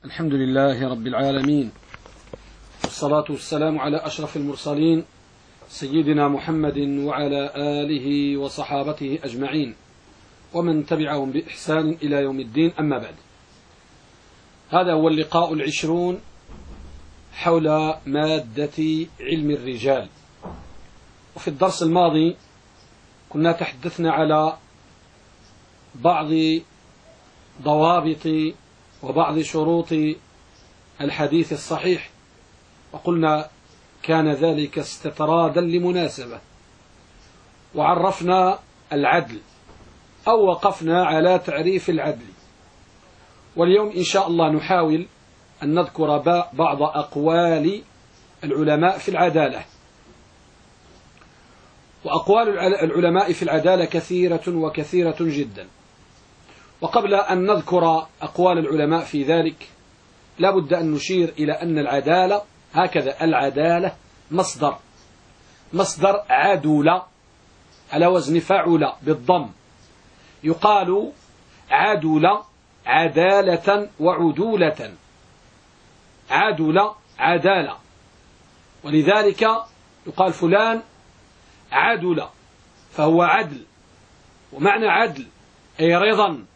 الحمد لله رب العالمين، والصلاة والسلام على أشرف المرسلين سيدنا محمد وعلى آله وصحابته أجمعين ومن تبعهم بإحسان إلى يوم الدين. أما بعد، هذا هو اللقاء العشرون حول مادة علم الرجال. وفي الدرس الماضي كنا تحدثنا على بعض ضوابط وبعض شروط الحديث الصحيح، وقلنا كان ذلك استطرادا لمناسبة، وعرفنا العدل أو وقفنا على تعريف العدل. واليوم إن شاء الله نحاول أن نذكر بعض أقوال العلماء في العدالة. وأقوال العلماء في العدالة كثيرة وكثيرة جدا. وقبل أن نذكر أقوال العلماء في ذلك لا بد أن نشير إلى أن العدالة هكذا: العدالة مصدر عدل على وزن فعل بالضم، يقال عدل عدالة وعدولة، عدل عدالة، ولذلك يقال فلان عدل، فهو عدل. ومعنى عدل أي رضا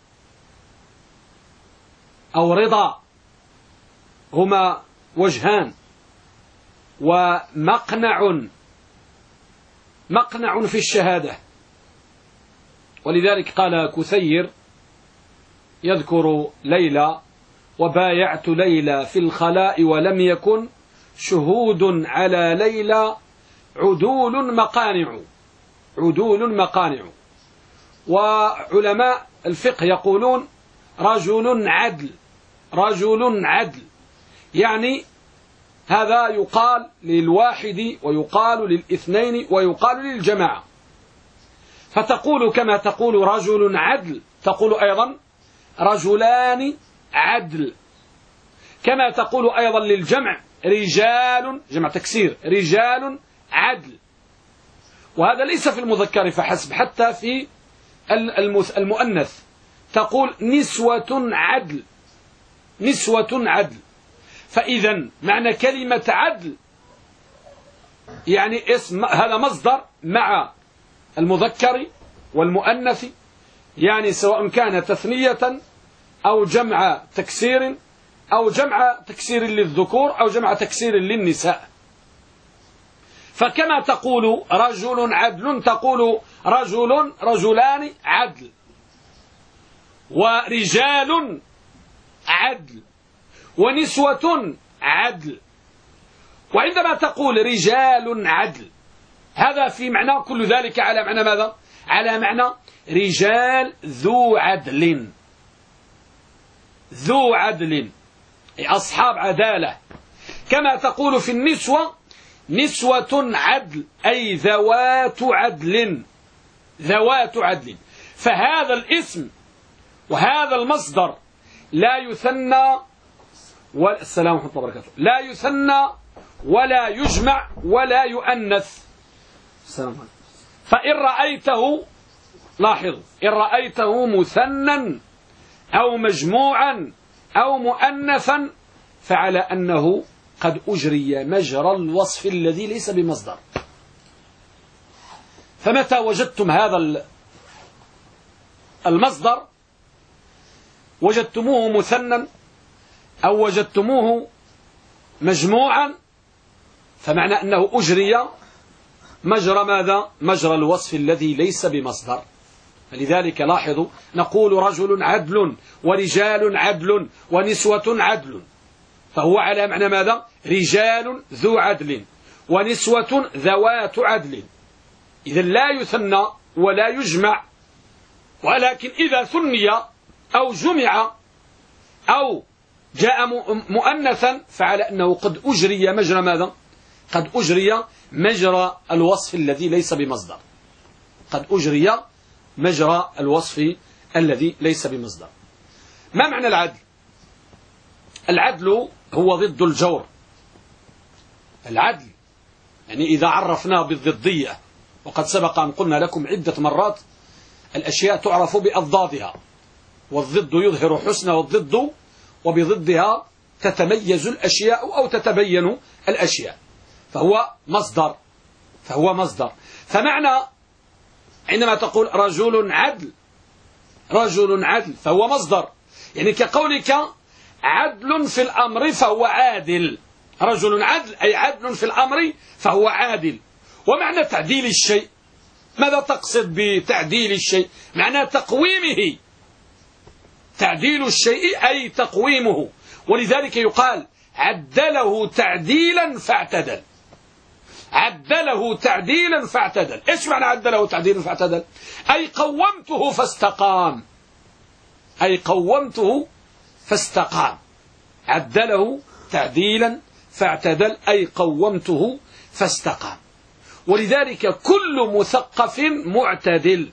أو رضا، هما وجهان. ومقنع في الشهادة، ولذلك قال كثير يذكر ليلى: وبايعت ليلى في الخلاء ولم يكن شهود على ليلى عدول مقانع. وعلماء الفقه يقولون رجل عدل، يعني هذا يقال للواحد ويقال للاثنين ويقال للجماعة. فتقول كما تقول رجل عدل تقول أيضا رجلان عدل، كما تقول أيضا للجمع رجال، جمع تكسير، رجال عدل. وهذا ليس في المذكر فحسب، حتى في المؤنث تقول نسوة عدل. فإذا معنى كلمة عدل يعني اسم، هذا مصدر مع المذكر والمؤنث، يعني سواء كان تثنية أو جمع تكسير أو جمع تكسير للذكور أو جمع تكسير للنساء. فكما تقول رجل عدل تقول رجلان عدل، ورجال عدل، ونسوة عدل. وعندما تقول رجال عدل هذا في معنى كل ذلك على معنى ماذا؟ على معنى رجال ذو عدل، أي أصحاب عدالة. كما تقول في النسوة نسوة عدل، أي ذوات عدل. فهذا الاسم وهذا المصدر لا يثنى والسلام ورحمة الله وبركاته، لا يثنى ولا يجمع ولا يؤنث. فإن رأيته، لاحظ، إن رأيته مثنى أو مجموعا أو مؤنثا فعلى أنه قد أجري مجرى الوصف الذي ليس بمصدر. فمتى وجدتم هذا المصدر وجدتموه مثنى أو وجدتموه مجموعا فمعنى أنه أجري مجرى ماذا؟ مجرى الوصف الذي ليس بمصدر. فلذلك لاحظوا نقول رجل عدل ورجال عدل ونسوة عدل، فهو على معنى ماذا؟ رجال ذو عدل ونسوة ذوات عدل. إذا لا يثنى ولا يجمع، ولكن إذا ثني أو جمع أو جاء مؤنثا فعلى أنه قد أجري مجرى ماذا؟ قد أجري مجرى الوصف الذي ليس بمصدر. قد أجري مجرى الوصف الذي ليس بمصدر. ما معنى العدل؟ العدل هو ضد الجور. العدل يعني إذا عرفناه بالضدية، وقد سبق أن قلنا لكم عدة مرات الأشياء تعرف بأضدادها، والضد يظهر حسن والضد وبضدها تتميز الأشياء أو تتبين الأشياء، فهو مصدر. فمعنى عندما تقول رجل عدل فهو مصدر، يعني كقولك عدل في الأمر فهو عادل. رجل عدل أي عدل في الأمر فهو عادل. ومعنى تعديل الشيء، ماذا تقصد بتعديل الشيء؟ معنى تقويمه. تعديل الشيء أي تقويمه، ولذلك يقال عدله تعديلا فاعتدل. عدله تعديلا فاعتدل. إيش معنى عدله تعديلا فاعتدل؟ أي قومته فاستقام. عدله تعديلا فاعتدل أي قومته فاستقام. ولذلك كل مثقف معتدل.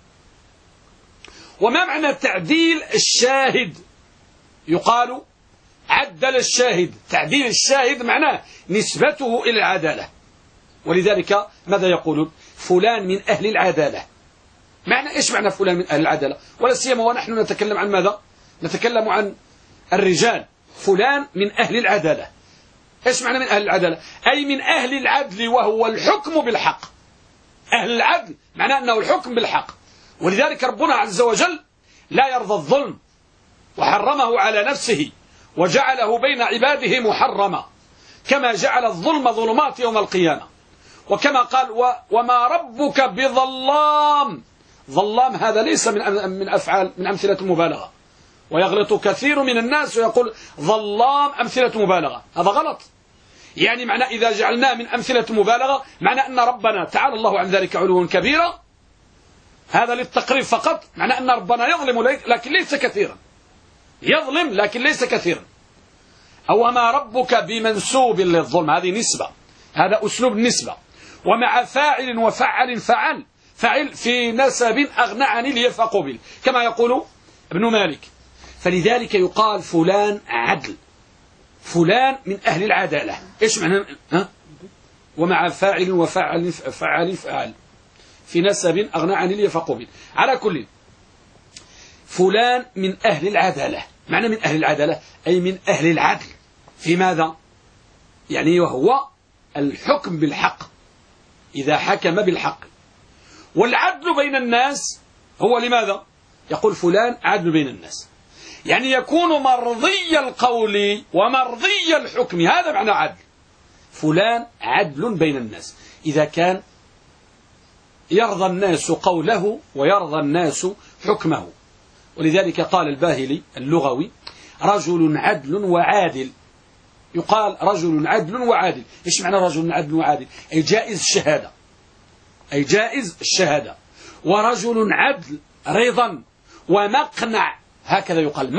وما معنى تعديل الشاهد؟ يقال عدل الشاهد. تعديل الشاهد معناه نسبته إلى العدالة. ولذلك ماذا يقولون؟ فلان من أهل العدالة. إيش معنى فلان من أهل العدالة؟ ولا سيما ونحن نتكلم عن ماذا؟ نتكلم عن الرجال. فلان من أهل العدالة. إيش معنى من أهل العدالة؟ أي من أهل العدل، وهو الحكم بالحق. أهل العدل معناه أنه الحكم بالحق. ولذلك ربنا عز وجل لا يرضى الظلم، وحرمه على نفسه، وجعله بين عباده محرما، كما جعل الظلم ظلمات يوم القيامة. وكما قال وما ربك بظلام. ظلام هذا ليس من أمثلة المبالغة، ويغلط كثير من الناس ويقول ظلام أمثلة مبالغة. هذا غلط. يعني معنى إذا جعلناه من أمثلة مبالغة معنى أن ربنا تعالى الله عن ذلك علوا كبيرا، هذا للتقريب فقط. معنى أن ربنا يظلم لكن ليس كثيرا. يظلم لكن ليس كثيرا. أو ما ربك بمنسوب للظلم، هذه نسبة، هذا أسلوب النسبة. ومع فاعل وفعل فعل في نسب أغنى عن اليف قبل، كما يقول ابن مالك. فلذلك يقال فلان عدل، فلان من أهل العدالة. إيش معنى؟ ومع فاعل وفعل فعل في نسب أغنى عن اليف قبل. على كل، فلان من أهل العدالة. معنى من أهل العدالة أي من أهل العدل. في ماذا؟ يعني وهو الحكم بالحق، إذا حكم بالحق. والعدل بين الناس هو لماذا؟ يقول فلان عدل بين الناس، يعني يكون مرضي القول ومرضي الحكم. هذا معنى عدل. فلان عدل بين الناس إذا كان يرضى الناس قوله ويرضى الناس حكمه. ولذلك قال الباهلي اللغوي رجل عدل وعادل. يقال رجل عدل وعادل. إيش معنى رجل عدل وعادل؟ أي جائز الشهادة، أي جائز الشهادة. ورجل عدل رضا ومقنع، هكذا يقال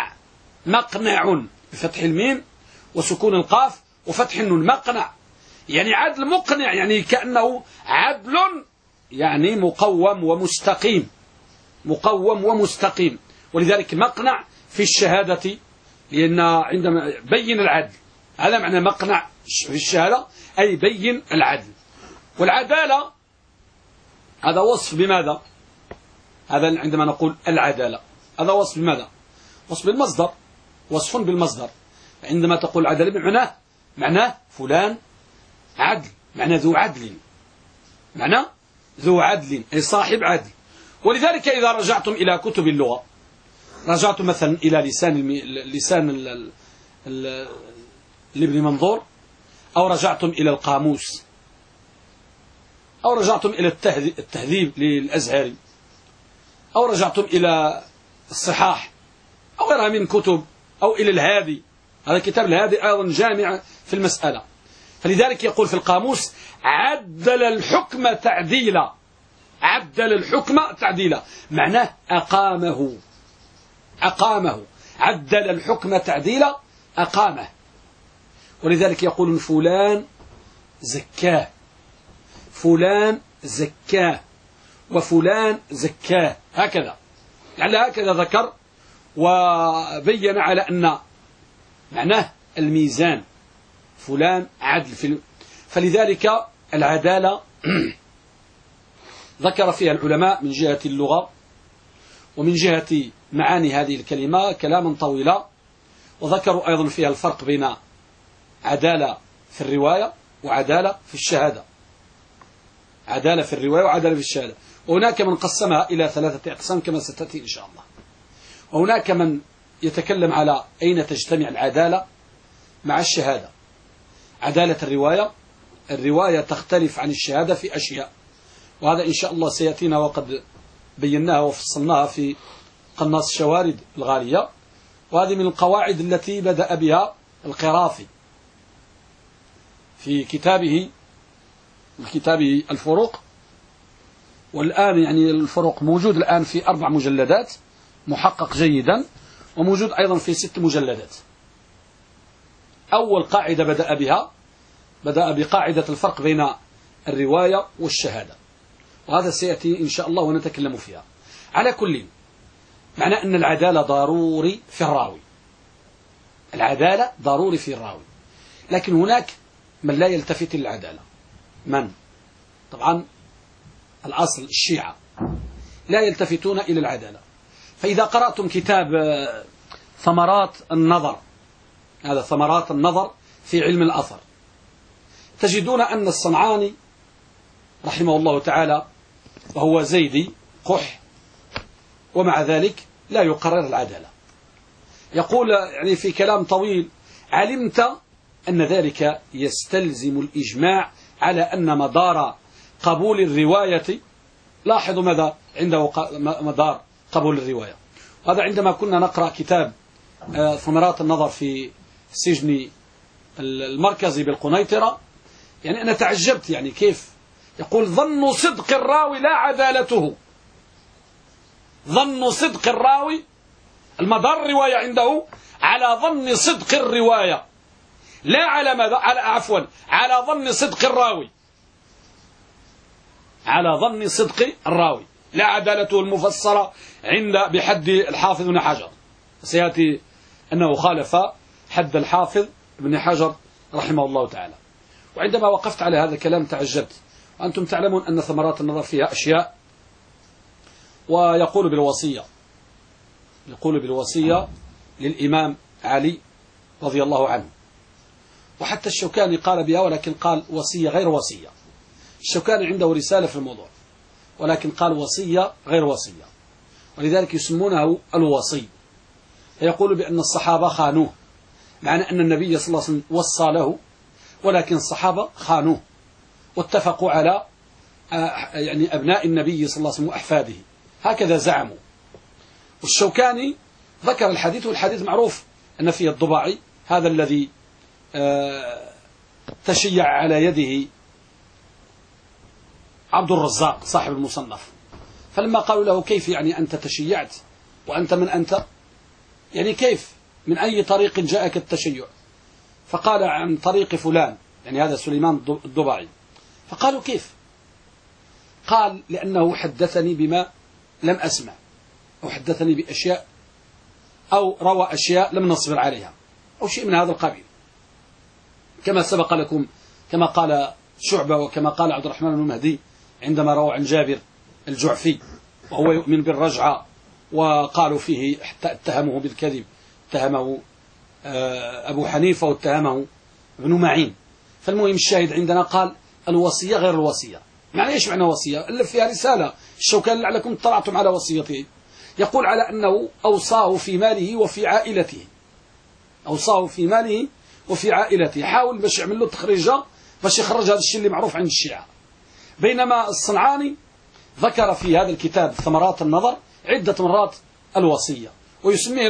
مقنع بفتح الميم وسكون القاف وفتح النون. مقنع يعني عدل مقنع، يعني كأنه عدل يعني مقوم ومستقيم. ولذلك مقنع في الشهادة، لأن عندما بين العدل، هذا معنى مقنع في الشهادة أي بين العدل. والعدالة هذا وصف بماذا؟ هذا عندما نقول العدالة هذا وصف بماذا؟ وصف بالمصدر، وصف بالمصدر. عندما تقول عدالة معناه فلان عدل، معنى ذو عدل أي صاحب عدل. ولذلك إذا رجعتم إلى كتب اللغة، رجعتم مثلا إلى لسان لابن منظور، أو رجعتم إلى القاموس، أو رجعتم إلى التهذيب للأزهري، أو رجعتم إلى الصحاح أو غيرها من كتب، أو إلى الهادي. هذا كتاب الهادي أيضا جامع في المسألة. فلذلك يقول في القاموس عدل الحكم تعديلا. عدل الحكم تعديلا معناه أقامه. عدل الحكم تعديلا أقامه. ولذلك يقول فلان زكاه وفلان زكاه، هكذا. يعني هكذا ذكر وبين على أن معناه الميزان. فلان عدل فلذلك العدالة ذكر فيها العلماء من جهة اللغة ومن جهة معاني هذه الكلمة كلاما طويلا. وذكروا أيضا فيها الفرق بين عدالة في الرواية وعدالة في الشهادة. عدالة في الرواية وعدالة في الشهادة. وهناك من قسمها إلى 3 أقسام كما ستأتي إن شاء الله. وهناك من يتكلم على أين تجتمع العدالة مع الشهادة. عدالة الرواية تختلف عن الشهادة في أشياء، وهذا إن شاء الله سيأتينا وقد بيناها وفصلناها في قناص الشوارد الغالية، وهذه من القواعد التي بدأ بها القرافي في كتابه الفروق. والآن يعني الفروق موجود الآن في 4 مجلدات محقق جيدا، وموجود أيضا في 6 مجلدات. أول قاعدة بدأ بقاعدة الفرق بين الرواية والشهادة، وهذا سيأتي إن شاء الله ونتكلم فيها. على كل معنى أن العدالة ضروري في الراوي، العدالة ضروري في الراوي، لكن هناك من لا يلتفت للعدالة. من؟ طبعا الأصل الشيعة لا يلتفتون إلى العدالة. فإذا قرأتم كتاب ثمرات النظر، هذا ثمرات النظر في علم الأثر، تجدون أن الصنعاني رحمه الله تعالى وهو زيدي قح، ومع ذلك لا يقرر العدالة. يقول يعني في كلام طويل: علمت أن ذلك يستلزم الإجماع على أن مدار قبول الرواية، لاحظوا ماذا عنده مدار قبول الرواية. هذا عندما كنا نقرأ كتاب ثمرات النظر في السجن المركزي بالقنيطرة، يعني أنا تعجبت، يعني كيف يقول: ظن صدق الراوي لا عدالته. ظن صدق الراوي، المدار الرواية عنده على ظن صدق الرواية، لا على ماذا؟ على ظن صدق الراوي، على ظن صدق الراوي، لا عدالته المفسرة بحد الحافظ بن حجر. سيأتي أنه خالف حد الحافظ بن حجر رحمه الله تعالى. وعندما وقفت على هذا الكلام تعجبت. وأنتم تعلمون أن ثمرات النظر فيها أشياء. ويقول بالوصية للإمام علي رضي الله عنه، وحتى الشوكاني قال بها، ولكن قال وصية غير وصية. الشوكاني عنده رسالة في الموضوع، ولكن قال وصية غير وصية، ولذلك يسمونه الوصي. فيقول بأن الصحابة خانوه، معنى أن النبي صلى الله عليه وسلم وصى له، ولكن الصحابة خانوه واتفقوا على يعني أبناء النبي صلى الله عليه وسلم وأحفاده، هكذا زعموا. والشوكاني ذكر الحديث، والحديث معروف أن فيه الضباعي هذا الذي تشيع على يده عبد الرزاق صاحب المصنف. فلما قالوا له: كيف يعني أنت تشيعت وأنت من أنت؟ يعني كيف؟ من أي طريق جاءك التشيع؟ فقال: عن طريق فلان، يعني هذا سليمان الضباعي. فقالوا: كيف؟ قال: لأنه حدثني بما لم أسمع، أو حدثني بأشياء، أو روى أشياء لم نصبر عليها، أو شيء من هذا القبيل، كما سبق لكم، كما قال شعبة وكما قال عبد الرحمن بن مهدي عندما روى عن جابر الجعفي وهو يؤمن بالرجعة، وقالوا فيه حتى اتهمه بالكذب، اتهمه أبو حنيفة واتهمه ابن معين. فالمهم الشاهد عندنا قال: الوصية غير الوصية. معنى إيش معنى وصية؟ إلا فيها رسالة الشوكاني لعلكم اطلعتم على وصيته. يقول على أنه أوصاه في ماله وفي عائلته، أوصاه في ماله وفي عائلته، حاول باش يعمل له تخريجة باش يخرج هذا الشيء اللي معروف عند الشيعة. بينما الصنعاني ذكر في هذا الكتاب ثمرات النظر عدة مرات الوصية، ويسميه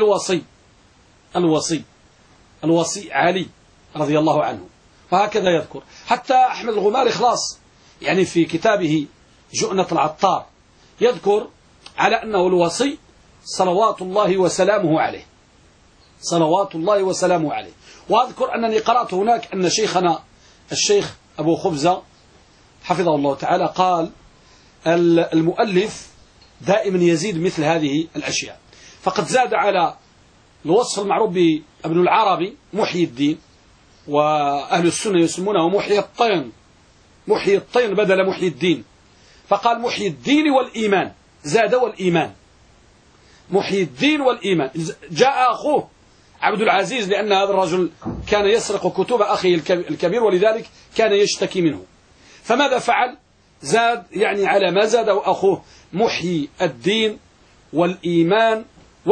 الوصي علي رضي الله عنه، وهكذا يذكر. حتى أحمد الغماري خلاص يعني في كتابه جؤنة العطار يذكر على أنه الوصي صلوات الله وسلامه عليه، صلوات الله وسلامه عليه. وأذكر أنني قرأت هناك أن شيخنا الشيخ أبو خبزة حفظه الله تعالى قال: المؤلف دائما يزيد مثل هذه الأشياء، فقد زاد على الوصف المعروف بابن العربي محيي الدين، وأهل السنة يسمونه محيي الطين بدل محيي الدين، فقال محيي الدين والإيمان، زاد والإيمان، محيي الدين والإيمان. جاء أخوه عبد العزيز لأن هذا الرجل كان يسرق كتب أخيه الكبير ولذلك كان يشتكي منه. فماذا فعل؟ زاد يعني على ما زاده أخوه محيي الدين والإيمان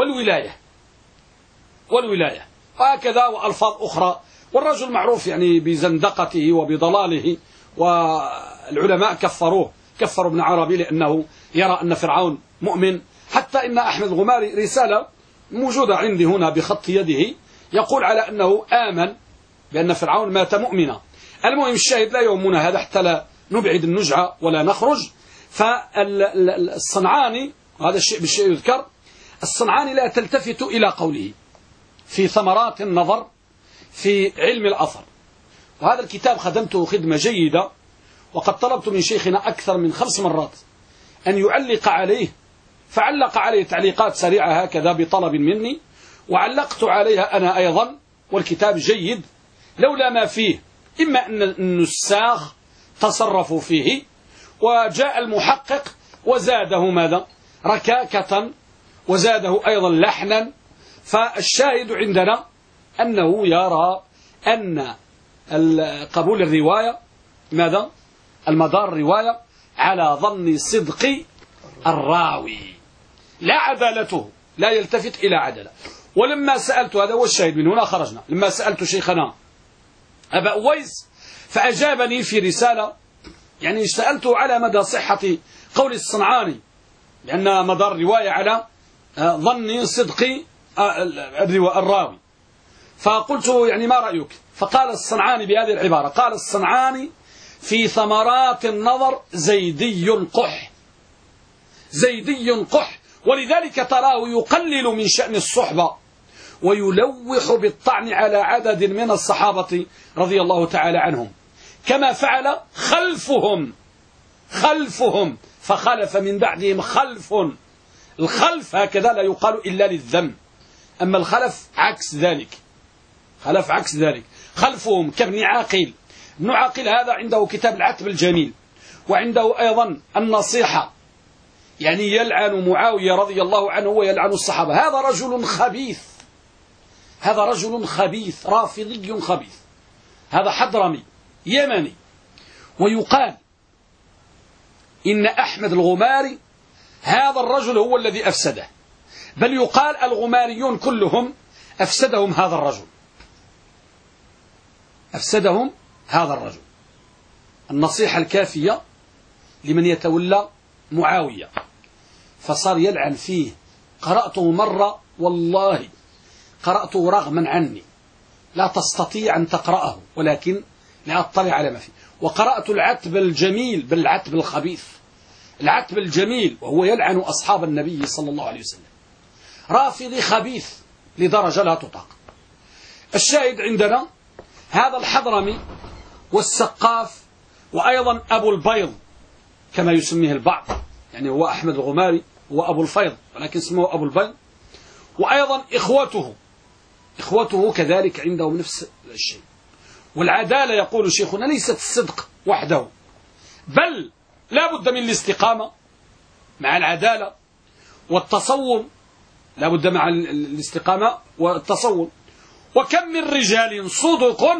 والولاية وهكذا وألفاظ أخرى. والرجل معروف يعني بزندقته وبضلاله، والعلماء كفروا ابن عربي لأنه يرى أن فرعون مؤمن. حتى إن أحمد الغماري رسالة موجودة عندي هنا بخط يده يقول على أنه آمن بأن فرعون مات مؤمنا. المهم الشاهد لا يهمنا هذا حتى لا نبعد النجعة ولا نخرج. فالصنعاني هذا الشيء بالشيء يذكر، الصنعاني لا تلتفت إلى قوله في ثمرات النظر في علم الأثر. وهذا الكتاب خدمته خدمة جيدة، وقد طلبت من شيخنا أكثر من 5 مرات أن يعلق عليه، فعلق عليه تعليقات سريعة هكذا بطلب مني، وعلقت عليها أنا أيضا. والكتاب جيد لولا ما فيه، إما أن النساخ تصرفوا فيه وجاء المحقق وزاده ماذا؟ ركاكة، وزاده أيضا لحنا. فالشاهد عندنا أنه يرى أن قبول الرواية ماذا؟ المدار الرواية على ظن صدق الراوي لا عدالته، لا يلتفت إلى عدالة. ولما سألت، هذا هو الشاهد، من هنا خرجنا، لما سألت شيخنا أبا أويس فأجابني في رسالة، يعني سألته على مدى صحة قول الصنعاني لأن مدار الرواية على ظن صدق الراوي. فقلت يعني ما رأيك؟ فقال الصنعاني بهذه العبارة، قال الصنعاني في ثمرات النظر زيدي قح، زيدي قح، ولذلك تراه يقلل من شأن الصحبة ويلوح بالطعن على عدد من الصحابة رضي الله تعالى عنهم، كما فعل خلفهم فخلف من بعدهم خلف. الخلف هكذا لا يقال إلا للذم، أما الخلف عكس ذلك، خلف عكس ذلك. خلفهم كابن عاقل. ابن عاقل هذا عنده كتاب العتب الجميل، وعنده أيضا النصيحة، يعني يلعن معاوية رضي الله عنه ويلعن الصحابة. هذا رجل خبيث، هذا رجل خبيث رافضي خبيث، هذا حضرمي يمني. ويقال إن أحمد الغماري هذا الرجل هو الذي أفسده، بل يقال الغماريون كلهم أفسدهم هذا الرجل، أفسدهم هذا الرجل. النصيحة الكافية لمن يتولى معاوية، فصار يلعن فيه. قرأته مرة والله، قرأته رغما عني، لا تستطيع أن تقرأه ولكن لأطلع على ما فيه. وقرأت العتب الجميل بل العتب الخبيث، العتب الجميل، وهو يلعن أصحاب النبي صلى الله عليه وسلم. رافضي خبيث لدرجة لا تطاق. الشاهد عندنا هذا الحضرمي والسقاف، وأيضا أبو البيض كما يسميه البعض، يعني هو أحمد الغماري هو أبو الفيض ولكن اسمه أبو البيض. وأيضا إخوته كذلك عندهم نفس الشيء. والعدالة يقول شيخنا ليست الصدق وحده، بل لا بد من الاستقامة مع العدالة والتصون، لا بد مع الاستقامة والتصون. وكم من رجال صدق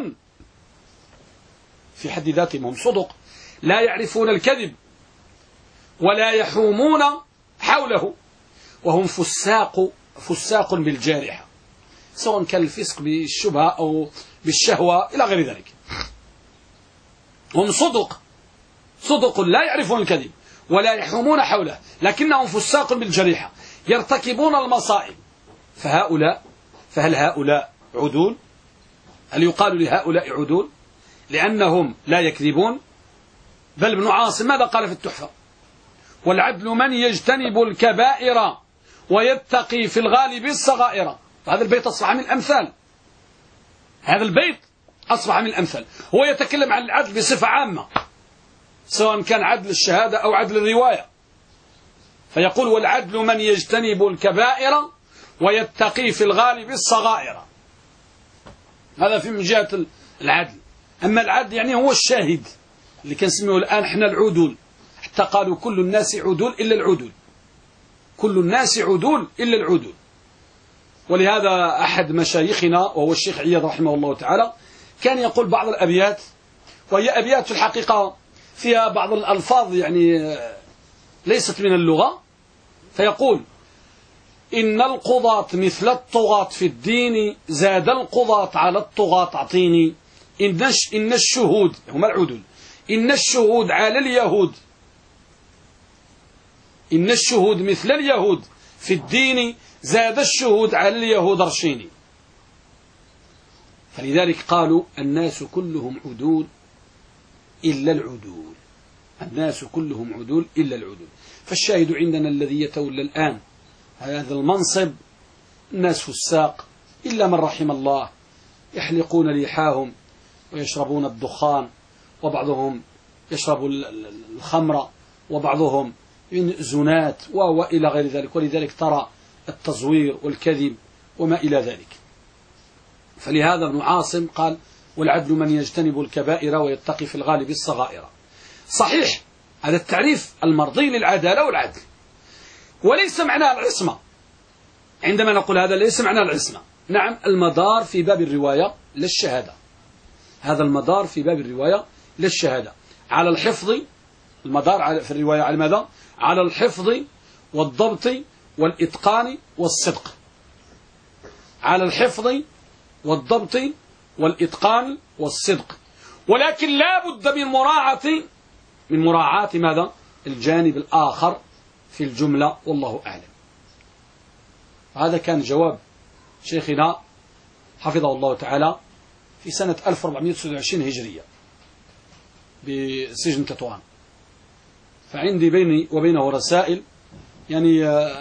في حد ذاتهم، هم صدق لا يعرفون الكذب ولا يحومون حوله، وهم فساق بالجارحة، سواء كان الفسق بالشبهة أو بالشهوة إلى غير ذلك. هم صدق لا يعرفون الكذب ولا يحومون حوله، لكنهم فساق بالجريحة يرتكبون المصائب. فهل هؤلاء عدول؟ هل يقال لهؤلاء عدول لأنهم لا يكذبون؟ بل ابن عاصم ماذا قال في التحفة؟ والعدل من يجتنب الكبائر ويتقي في الغالب الصغائر. هذا البيت أصبح من الأمثال، هذا البيت أصبح من الأمثال. هو يتكلم عن العدل بصفة عامة، سواء كان عدل الشهادة أو عدل الرواية، فيقول والعدل من يجتنب الكبائر ويتقي في الغالب الصغائر. هذا في من جهة العدل. أما العدل يعني هو الشاهد اللي كنسميه الآن احنا العدول، حتى قالوا كل الناس عدول إلا العدول، كل الناس عدول إلا العدول. ولهذا أحد مشايخنا وهو الشيخ عياض رحمه الله تعالى كان يقول بعض الأبيات، وهي أبيات في الحقيقة فيها بعض الألفاظ يعني ليست من اللغة، فيقول: إن القضاة مثل الطغاة في الدين، زاد القضاة على الطغاة أعطيني. إن الشهود هم العدل، إن الشهود على اليهود، إن الشهود مثل اليهود في الدين، زاد الشهود على اليهود ارشيني. فلذلك قالوا: الناس كلهم عدول إلا العدول، الناس كلهم عدول إلا العدول. فالشاهد عندنا الذي يتولى الآن هذا المنصب الناس فساق إلا من رحم الله، يحلقون لحاهم ويشربون الدخان، وبعضهم يشرب الخمر، وبعضهم زنات وإلى غير ذلك. ولذلك ترى التزوير والكذب وما إلى ذلك. فلهذا ابن عاصم قال: والعدل من يجتنب الكبائر ويتقي في الغالب الصغائر. صحيح هذا التعريف المرضي للعدالة والعدل، وليس معناه العصمة. عندما نقول هذا ليس معناه العصمة، نعم المدار في باب الرواية للشهادة، هذا المدار في باب الرواية للشهادة على الحفظ، المدار في الرواية على ماذا؟ على الحفظ والضبط والإتقان والصدق، على الحفظ والضبط والإتقان والصدق. ولكن لا بد من مراعاة ماذا؟ الجانب الآخر في الجملة، والله أعلم. هذا كان جواب شيخنا حفظه الله تعالى في سنة 1429 هجرية بسجن تطوان. فعندي بيني وبينه رسائل يعني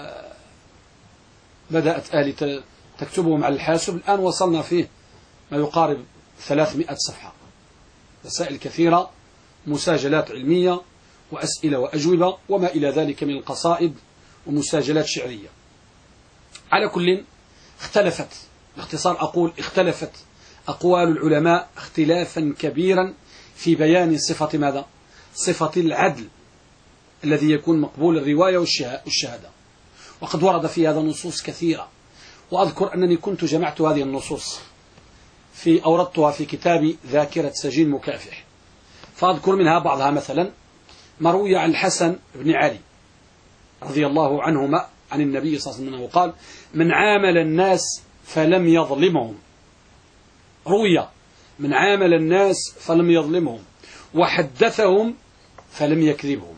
بدأت أهلي تكتبهم على الحاسب، الآن وصلنا فيه ما يقارب 300 صفحة، رسائل كثيرة، مساجلات علمية وأسئلة وأجوبة وما إلى ذلك من القصائد ومساجلات شعرية. على كل اختلفت، باختصار أقول اختلفت أقوال العلماء اختلافا كبيرا في بيان صفة ماذا؟ صفة العدل الذي يكون مقبول الرواية والشهادة. وقد ورد في هذا نصوص كثيرة، وأذكر أنني كنت جمعت هذه النصوص أوردتها في كتابي ذاكرة سجين مكافح. فأذكر منها بعضها، مثلا ما روي عن الحسن بن علي رضي الله عنهما عن النبي صلى الله عليه وسلم قال: من عامل الناس فلم يظلمهم، روي من عامل الناس فلم يظلمهم، وحدثهم فلم يكذبهم،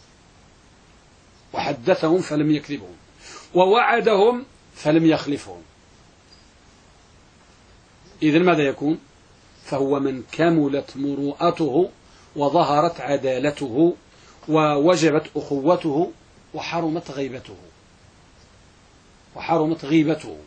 وحدثهم فلم يكذبهم، ووعدهم فلم يخلفهم. إذن ماذا يكون؟ فهو من كملت مروءته وظهرت عدالته ووجبت أخوته وحرمت غيبته، وحرمت غيبته.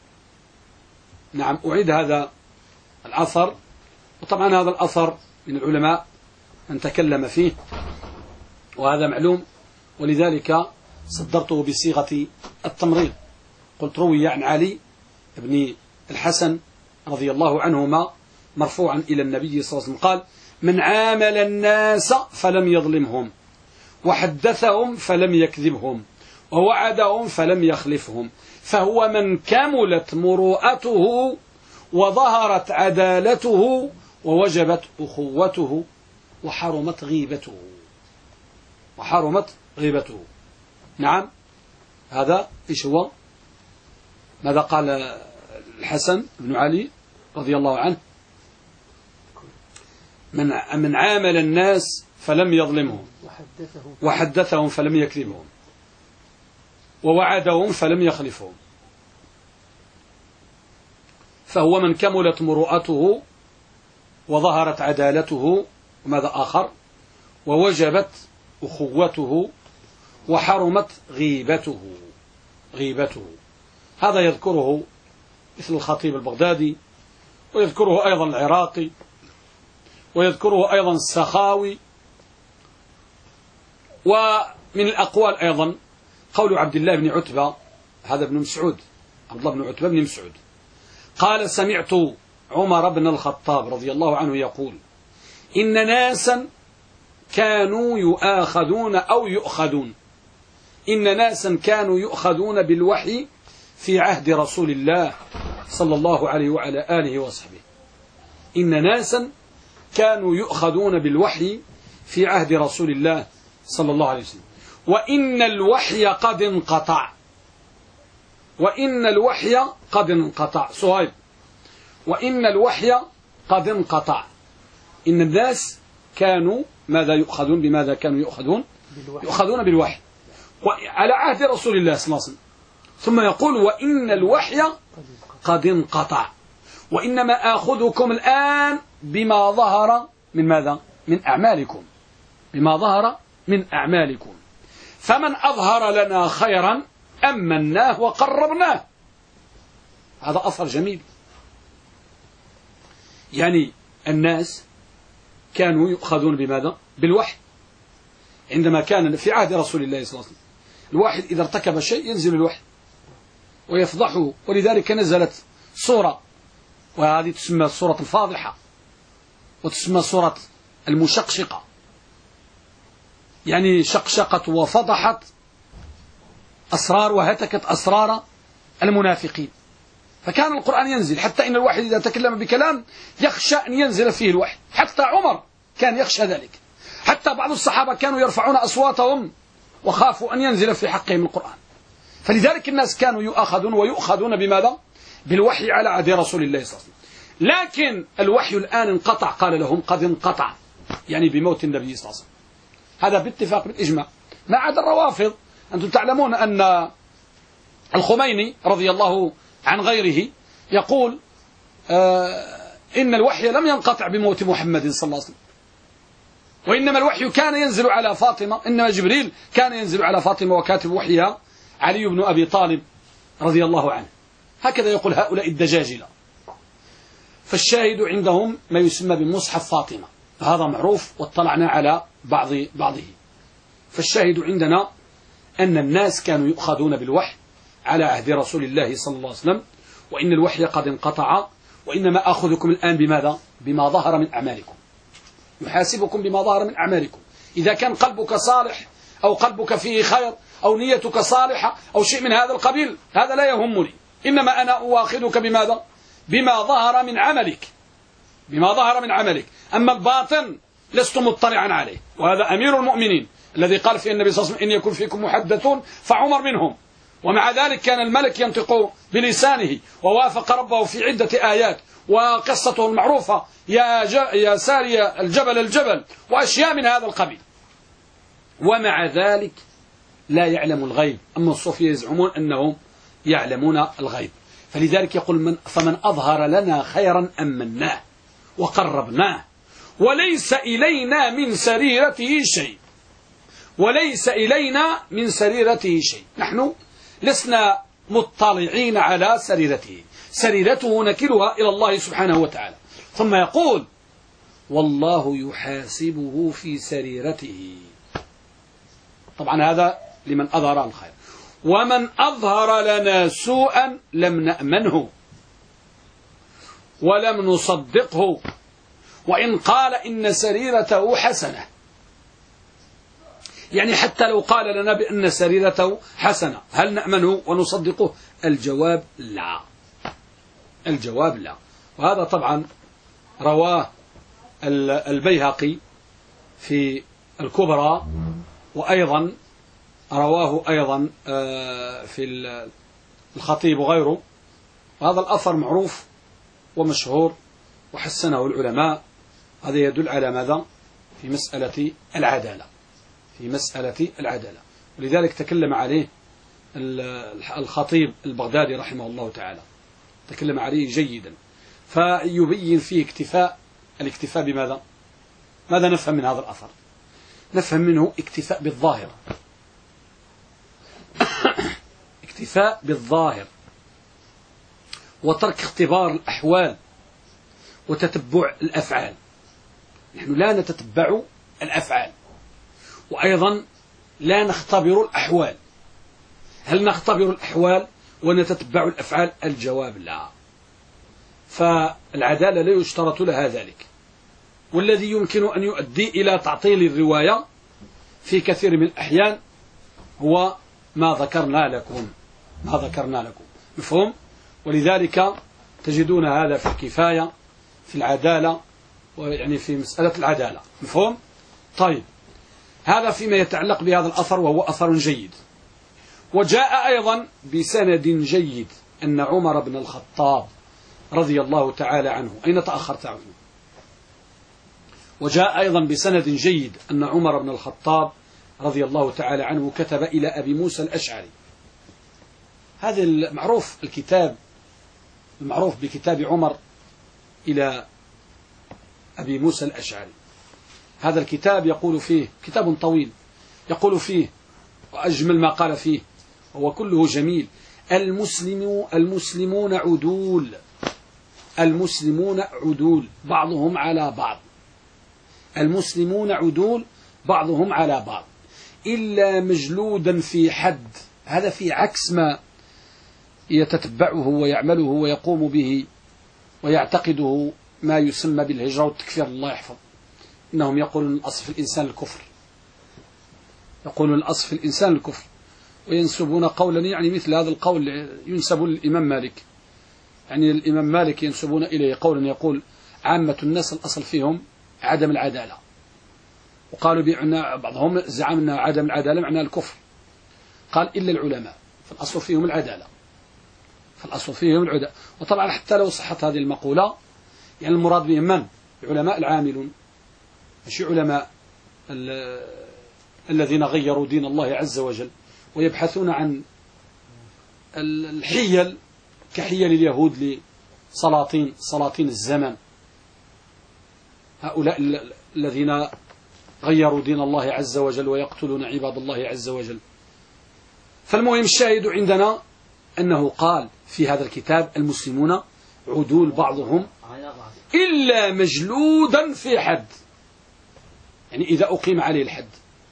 نعم، أعيد هذا الأثر، وطبعا هذا الأثر من العلماء من تكلم فيه وهذا معلوم، ولذلك صدرته بصيغة التمريض. قلت روي عن علي بن الحسن رضي الله عنهما مرفوعا إلى النبي صلى الله عليه وسلم قال: من عامل الناس فلم يظلمهم، وحدثهم فلم يكذبهم، ووعدهم فلم يخلفهم، فهو من كملت مروءته وظهرت عدالته ووجبت أخوته وحرمت غيبته، وحرمت غيبته. نعم، هذا إيش هو؟ ماذا قال الحسن بن علي رضي الله عنه؟ من عامل الناس فلم يظلمهم، وحدثهم فلم يكذبهم، ووعدهم فلم يخلفهم، فهو من كملت مروءته وظهرت عدالته، وماذا آخر؟ ووجبت أخوته وحرمت غيبته. هذا يذكره مثل الخطيب البغدادي، ويذكره أيضا العراقي، ويذكره أيضا السخاوي. ومن الأقوال أيضا قول عبد الله بن عتبة، هذا ابن مسعود، عبد الله بن عتبة بن مسعود، قال: سمعت عمر بن الخطاب رضي الله عنه يقول: إن ناسا كانوا يؤاخذون أو يؤخذون، إن ناسا كانوا يؤخذون بالوحي في عهد رسول الله صلى الله عليه وعلى آله وصحبه. إن ناسا كانوا يؤخذون بالوحي في عهد رسول الله صلى الله عليه وسلم، وإن الوحي قد انقطع. وإن الوحي قد انقطع. صهيب، وإن الوحي قد انقطع. إن الناس كانوا ماذا يؤخذون؟ بماذا كانوا يؤخذون؟ يؤخذون بالوحي على عهد رسول الله صلى الله عليه وسلم. ثم يقول وإن الوحي قد انقطع، وإنما آخذكم الآن بما ظهر من ماذا؟ من أعمالكم. بما ظهر من أعمالكم. فمن أظهر لنا خيرا أمناه وقربناه. هذا أثر جميل. يعني الناس كانوا يؤخذون بماذا؟ بالوحي. عندما كان في عهد رسول الله صلى الله عليه وسلم الواحد إذا ارتكب شيء ينزل الوحي ويفضحه، ولذلك نزلت سورة، وهذه تسمى سورة الفاضحة، وتسمى سورة المشقشقة، يعني شقشقت وفضحت أسرار وهتكت أسرار المنافقين. فكان القرآن ينزل، حتى إن الواحد إذا تكلم بكلام يخشى أن ينزل فيه الوحي. حتى عمر كان يخشى ذلك، حتى بعض الصحابة كانوا يرفعون أصواتهم وخافوا أن ينزل في حقهم القرآن. فلذلك الناس كانوا يؤخذون ويؤخذون بماذا؟ بالوحي على عهد رسول الله صلى الله عليه وسلم. لكن الوحي الآن انقطع. قال لهم قد انقطع، يعني بموت النبي صلى الله عليه وسلم. هذا باتفاق بالإجماع، ما عدا الروافض. أنتم تعلمون أن الخميني رضي الله عن غيره يقول إن الوحي لم ينقطع بموت محمد صلى الله عليه وسلم، وإنما الوحي كان ينزل على فاطمة، إنما جبريل كان ينزل على فاطمة وكاتب وحيها علي بن أبي طالب رضي الله عنه. هكذا يقول هؤلاء الدجاجلة. فالشاهد عندهم ما يسمى بمصحف فاطمة، هذا معروف واطلعنا على بعضه. فالشاهد عندنا أن الناس كانوا يؤخذون بالوحي على عهد رسول الله صلى الله عليه وسلم، وإن الوحي قد انقطع، وإنما أخذكم الآن بماذا؟ بما ظهر من أعمالكم. يحاسبكم بما ظهر من أعمالكم. إذا كان قلبك صالح أو قلبك فيه خير أو نيتك صالحة أو شيء من هذا القبيل، هذا لا يهمني، إنما أنا أواخذك بماذا؟ بما ظهر من عملك. بما ظهر من عملك. أما الباطن لست مطلعا عليه. وهذا أمير المؤمنين الذي قال فيه النبي صلى الله عليه وسلم إن يكن فيكم محدثون فعمر منهم. ومع ذلك كان الملك ينطق بلسانه ووافق ربه في عدة آيات، وقصته المعروفة يا ساري الجبل وأشياء من هذا القبيل. ومع ذلك لا يعلم الغيب. أما الصوفية يزعمون أنهم يعلمون الغيب. فلذلك يقول فمن أظهر لنا خيرا أمناه وقربناه وليس إلينا من سريرته شيء. وليس إلينا من سريرته شيء. نحن لسنا مطلعين على سريرته. سريرته نكلها إلى الله سبحانه وتعالى. ثم يقول والله يحاسبه في سريرته. طبعا هذا لمن أظهر الخير. ومن أظهر لنا سوءا لم نأمنه ولم نصدقه وإن قال إن سريرته حسنة. يعني حتى لو قال لنا بأن سريرته حسنة هل نأمنه ونصدقه؟ الجواب لا. الجواب لا. وهذا طبعا رواه البيهقي في الكبرى، وأيضا رواه أيضا في الخطيب وغيره. وهذا الأثر معروف ومشهور وحسنه العلماء. هذا يدل على ماذا؟ في مسألة العدالة. في مسألة العدالة. ولذلك تكلم عليه الخطيب البغدادي رحمه الله تعالى، تكلم عليه جيدا، فيبين فيه الاكتفاء بماذا؟ ماذا نفهم من هذا الأثر؟ نفهم منه اكتفاء بالظاهر. اكتفاء بالظاهر وترك اختبار الأحوال وتتبع الأفعال. نحن لا نتتبع الأفعال، وأيضا لا نختبر الأحوال. هل نختبر الأحوال ونتتبع الأفعال؟ الجواب لا. فالعدالة لا يشترط لها ذلك. والذي يمكن أن يؤدي إلى تعطيل الرواية في كثير من الأحيان هو ما ذكرنا لكم. مفهوم؟ ولذلك تجدون هذا في الكفاية في العدالة، ويعني في مسألة العدالة. مفهوم؟ طيب، هذا فيما يتعلق بهذا الأثر، وهو أثر جيد. وجاء أيضا بسند جيد أن عمر بن الخطاب رضي الله تعالى عنه، أين تأخرت عنه؟ وجاء أيضا بسند جيد أن عمر بن الخطاب رضي الله تعالى عنه كتب إلى أبي موسى الأشعري. هذا المعروف، الكتاب المعروف بكتاب عمر إلى أبي موسى الأشعري. هذا الكتاب يقول فيه، كتاب طويل، يقول فيه وأجمل ما قال فيه، هو كله جميل: المسلمون عدول، المسلمون عدول بعضهم على بعض، المسلمون عدول بعضهم على بعض إلا مجلودا في حد. هذا في عكس ما يتتبعه ويعمله ويقوم به ويعتقده ما يسمى بالهجرة والتكفير، الله يحفظ. إنهم يقولون الأصل في الإنسان الكفر، يقولون الأصل في الإنسان الكفر، وينسبون قولا يعني مثل هذا القول ينسب للإمام مالك. يعني الإمام مالك ينسبون إليه قولا يقول عامة الناس الأصل فيهم عدم العدالة، وقالوا بأن بعضهم زعم أن عدم العدالة معناه الكفر، قال إلا العلماء فالأصل فيهم العدالة، فالأصل فيهم العدالة. وطبعا حتى لو صحت هذه المقولة يعني المراد بهم من؟ العلماء العاملون، مش علماء الذين غيروا دين الله عز وجل ويبحثون عن الحيل كحيل اليهود لسلاطين الزمن. هؤلاء الذين غيروا دين الله عز وجل ويقتلون عباد الله عز وجل. فالمهم الشاهد عندنا أنه قال في هذا الكتاب: المسلمون عدول بعضهم إلا مجلودا في حد، يعني إذا أقيم عليه الحد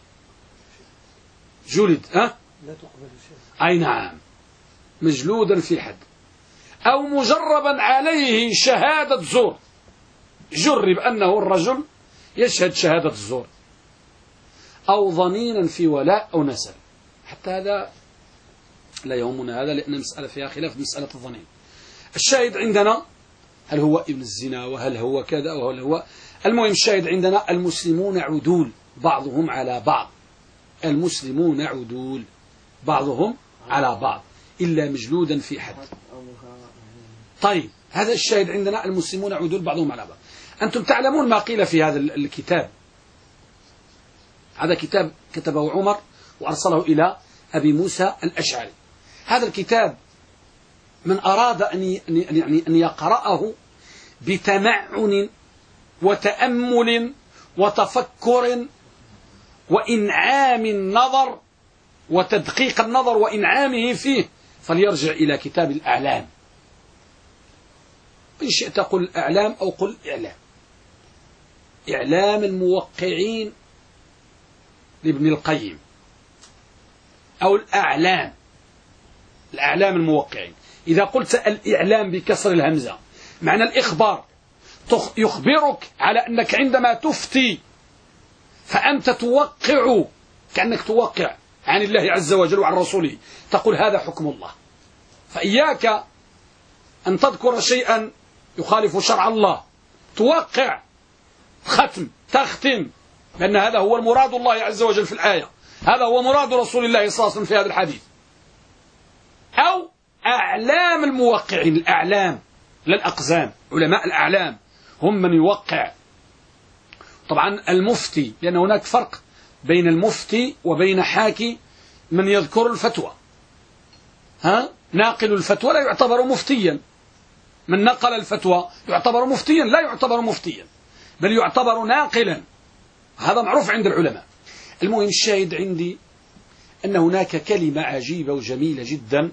جلد، لا تقبل شيء، أي نعم، مجلودا في حد، أو مجربا عليه شهادة زور، جرب أنه الرجل يشهد شهادة الزور، أو ضنينا في ولاء أو نسب. حتى هذا لا يهمنا هذا، لأن المسألة فيها خلاف مسألة الضنين. الشاهد عندنا هل هو ابن الزنا وهل هو كذا وهل هو، المهم الشاهد عندنا: المسلمون عدول بعضهم على بعض، المسلمون عدول بعضهم على بعض إلا مجلودا في حد. طيب، هذا الشاهد عندنا: المسلمون عدول بعضهم على بعض. أنتم تعلمون ما قيل في هذا الكتاب. هذا كتاب كتبه عمر وأرسله إلى أبي موسى الأشعري. هذا الكتاب من أراد أن يقرأه بتمعن وتأمل وتفكر وإنعام النظر وتدقيق النظر وإنعامه فيه فليرجع إلى كتاب الأعلام. إن شئت قل أعلام أو قل إعلام، إعلام الموقعين لابن القيم، أو الأعلام، الأعلام الموقعين. إذا قلت الإعلام بكسر الهمزة معنى الإخبار، يخبرك على أنك عندما تفتي فأنت توقع، كأنك توقع عن الله عز وجل وعن رسوله، تقول هذا حكم الله. فإياك أن تذكر شيئا يخالف شرع الله توقع تختم لأن هذا هو المراد الله عز وجل في الآية، هذا هو مراد رسول الله صلى الله عليه وسلم في هذا الحديث. أو أعلام الموقعين، الأعلام لا الأقزام، علماء الأعلام هم من يوقع. طبعا المفتي، لأن هناك فرق بين المفتي وبين حاكي من يذكر الفتوى. ناقل الفتوى لا يعتبر مفتيا، من نقل الفتوى يعتبر مفتيا؟ لا يعتبر مفتيا، بل يعتبر ناقلا. هذا معروف عند العلماء. المهم الشاهد عندي أن هناك كلمة عجيبة وجميلة جدا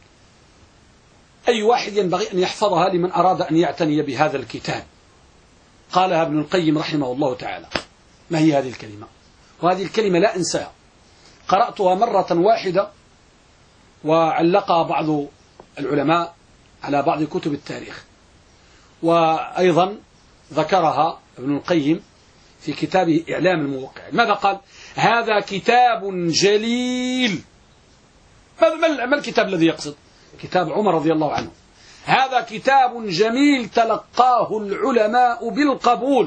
أي واحد ينبغي أن يحفظها لمن أراد أن يعتني بهذا الكتاب. قالها ابن القيم رحمه الله تعالى. ما هي هذه الكلمة؟ وهذه الكلمة لا أنساها، قرأتها مرة واحدة وعلقها بعض العلماء على بعض كتب التاريخ، وأيضا ذكرها ابن القيم في كتابه إعلام الموقعين. ماذا قال؟ هذا كتاب جليل. ما الكتاب الذي يقصد؟ كتاب عمر رضي الله عنه. هذا كتاب جميل تلقاه العلماء بالقبول.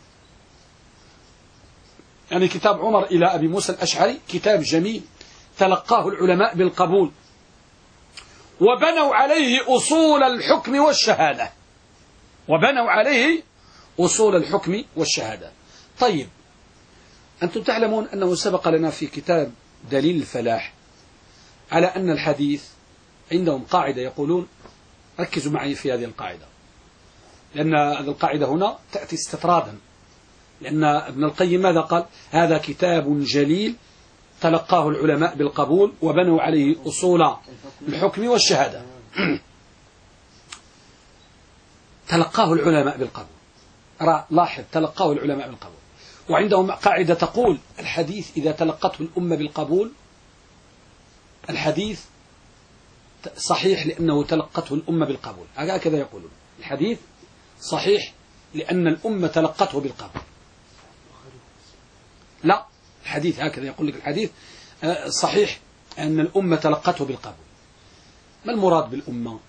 يعني كتاب عمر إلى أبي موسى الأشعري كتاب جميل تلقاه العلماء بالقبول، وبنوا عليه أصول الحكم والشهادة. وبنوا عليه أصول الحكم والشهادة. طيب، أنتم تعلمون أنه سبق لنا في كتاب دليل الفلاح على أن الحديث عندهم قاعدة يقولون، ركزوا معي في هذه القاعدة، لأن هذه القاعدة هنا تأتي استطرادا، لأن ابن القيم ماذا قال؟ هذا كتاب جليل تلقاه العلماء بالقبول وبنوا عليه أصول الحكم والشهادة. تلقاه العلماء بالقبول، لاحظ، تلقاه العلماء بالقبول. وعندهم قاعدة تقول الحديث إذا تلقته الأمة بالقبول الحديث صحيح لأنه تلقته الأمة بالقبول. هكذا يقولون، الحديث صحيح لأن الأمة تلقته بالقبول. لا، الحديث هكذا يقول لك، الحديث صحيح أن الأمة تلقته بالقبول. ما المراد بالأمة؟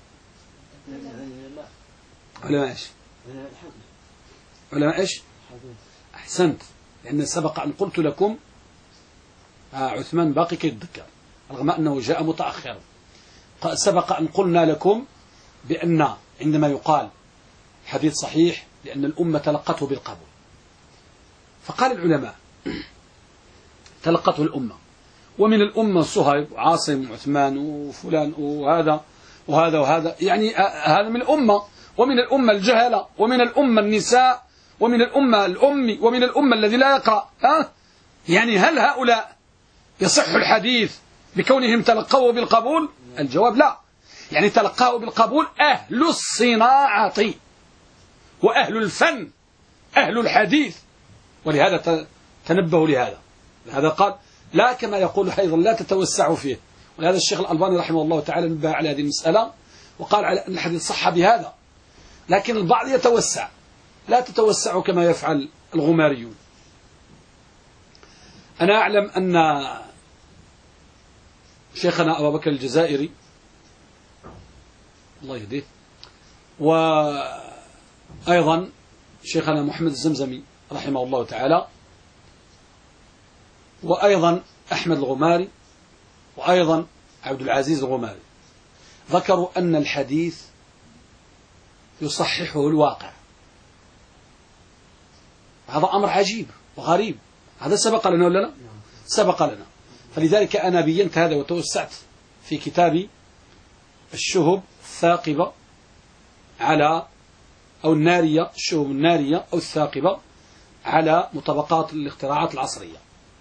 علماء إيش؟ علماء إيش؟ أحسنت، لأن سبق أن قلت لكم عثمان باقي كيتذكر رغم أنه جاء متأخرا. سبق أن قلنا لكم بأن عندما يقال حديث صحيح لأن الأمة تلقته بالقبول، فقال العلماء تلقته الأمة، ومن الأمة صهيب وعاصم وعثمان وفلان وهذا وهذا وهذا، يعني هذا من الأمة، ومن الأمة الجهلة، ومن الأمة النساء، ومن الأمة الأمي، ومن الأمة الذي لا يقرأ. يعني هل هؤلاء يصح الحديث بكونهم تلقوه بالقبول؟ الجواب لا. يعني تلقاه بالقبول أهل الصناعة وأهل الفن، أهل الحديث. ولهذا تنبهوا لهذا. هذا قال لا، كما يقول أيضا لا تتوسعوا فيه. ولهذا الشيخ الألباني رحمه الله تعالى نبه على هذه المسألة وقال على أن الحديث صح بهذا، لكن البعض يتوسع. لا تتوسعوا كما يفعل الغماريون. أنا أعلم أن شيخنا أبا بكر الجزائري الله يهديه، وأيضا شيخنا محمد الزمزمي رحمه الله تعالى، وأيضا أحمد الغماري، وأيضا عبد العزيز الغماري، ذكروا أن الحديث يصححه الواقع. هذا أمر عجيب وغريب. هذا سبق لنا ولا لا؟ سبق لنا. فلذلك أنا بينت هذا وتوسعت في كتابي الشهب الثاقبة على أو النارية، الشهب النارية أو الثاقبة على مطابقات الاختراعات العصرية.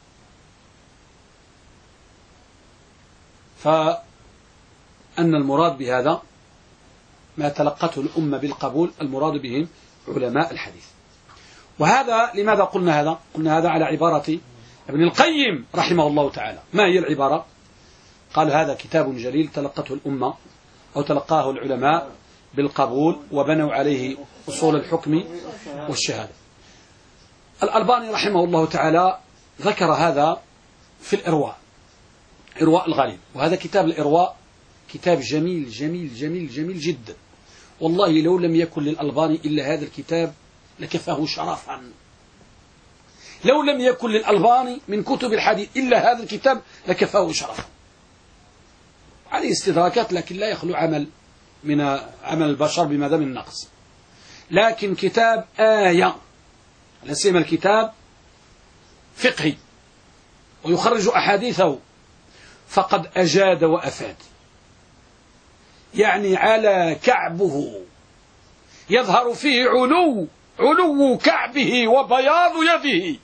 فأن المراد بهذا ما تلقته الأمة بالقبول، المراد بهم علماء الحديث. وهذا لماذا قلنا هذا؟ قلنا هذا على عبارة ابن القيم رحمه الله تعالى. ما هي العبارة؟ قال هذا كتاب جليل تلقته الأمة أو تلقاه العلماء بالقبول وبنوا عليه أصول الحكم والشهادة. الألباني رحمه الله تعالى ذكر هذا في الإرواء، إرواء الغالب. وهذا كتاب الإرواء كتاب جميل جميل جميل جميل جدا. والله لو لم يكن للألباني إلا هذا الكتاب لكفاه شرفا. لو لم يكن للألباني من كتب الحديث إلا هذا الكتاب لكفاه شرفا. عليه استدراكات، لكن لا يخلو من عمل البشر بماذا من نقص. لكن كتاب آية، لا سيما الكتاب فقهي ويخرج أحاديثه، فقد أجاد وأفاد. يعني على كعبه يظهر فيه علو كعبه وبياض يده.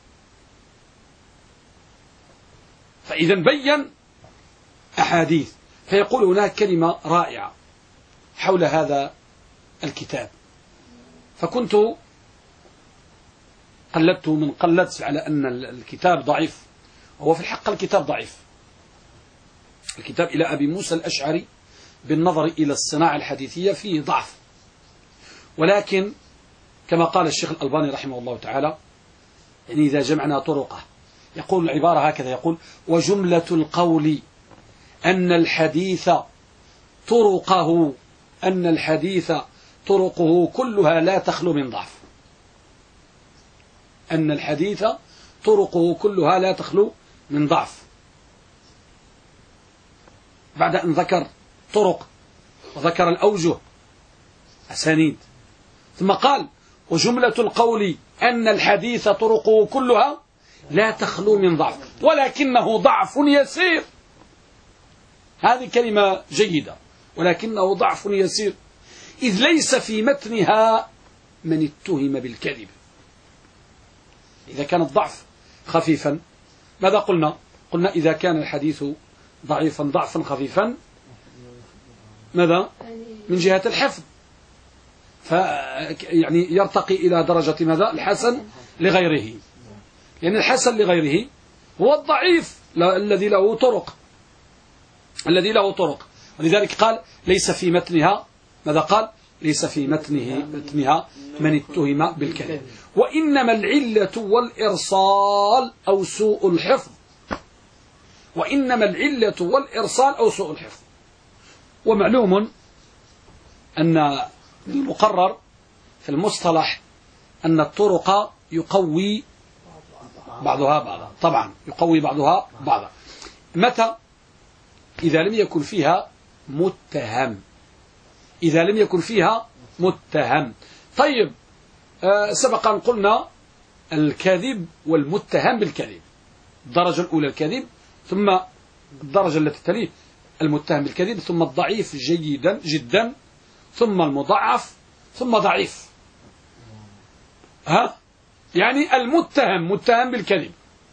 فإذا بين أحاديث. فيقول هناك كلمة رائعة حول هذا الكتاب، فكنت قلدت على أن الكتاب ضعيف، وهو في الحق الكتاب ضعيف. الكتاب إلى أبي موسى الأشعري بالنظر إلى الصناعة الحديثية فيه ضعف، ولكن كما قال الشيخ الألباني رحمه الله تعالى، يعني إذا جمعنا طرقه، يقول العبارة هكذا، يقول: وجملة القول أن الحديث طرقه أن الحديث طرقه كلها لا تخلو من ضعف، أن الحديث طرقه كلها لا تخلو من ضعف. بعد أن ذكر طرق وذكر الأوجه أسانيد، ثم قال وجملة القول أن الحديث طرقه كلها لا تخلو من ضعف ولكنه ضعف يسير. هذه كلمة جيدة، ولكنه ضعف يسير، إذ ليس في متنها من اتهم بالكذب. إذا كان الضعف خفيفا ماذا قلنا؟ قلنا إذا كان الحديث ضعيفا ضعفا خفيفا ماذا؟ من جهة الحفظ، يعني يرتقي إلى درجة ماذا؟ الحسن لغيره، يعني الحسن لغيره هو الضعيف الذي له طرق، الذي له طرق. ولذلك قال ليس في متنها ماذا قال؟ ليس في متنها من اتهم بالكذب، وإنما العلة والإرسال أو سوء الحفظ، وإنما العلة والإرسال أو سوء الحفظ. ومعلوم أن المقرر في المصطلح أن الطرق يقوي بعضها بعضا، طبعا يقوي بعضها بعضا. متى؟ إذا لم يكن فيها متهم، إذا لم يكن فيها متهم. طيب سبقا قلنا الكاذب والمتهم بالكذب، الدرجة الأولى الكذب، ثم الدرجة التي تليه المتهم بالكذب، ثم الضعيف جيدا جدا، ثم المضعف، ثم ضعيف. يعني المتهم متهم بالكذب.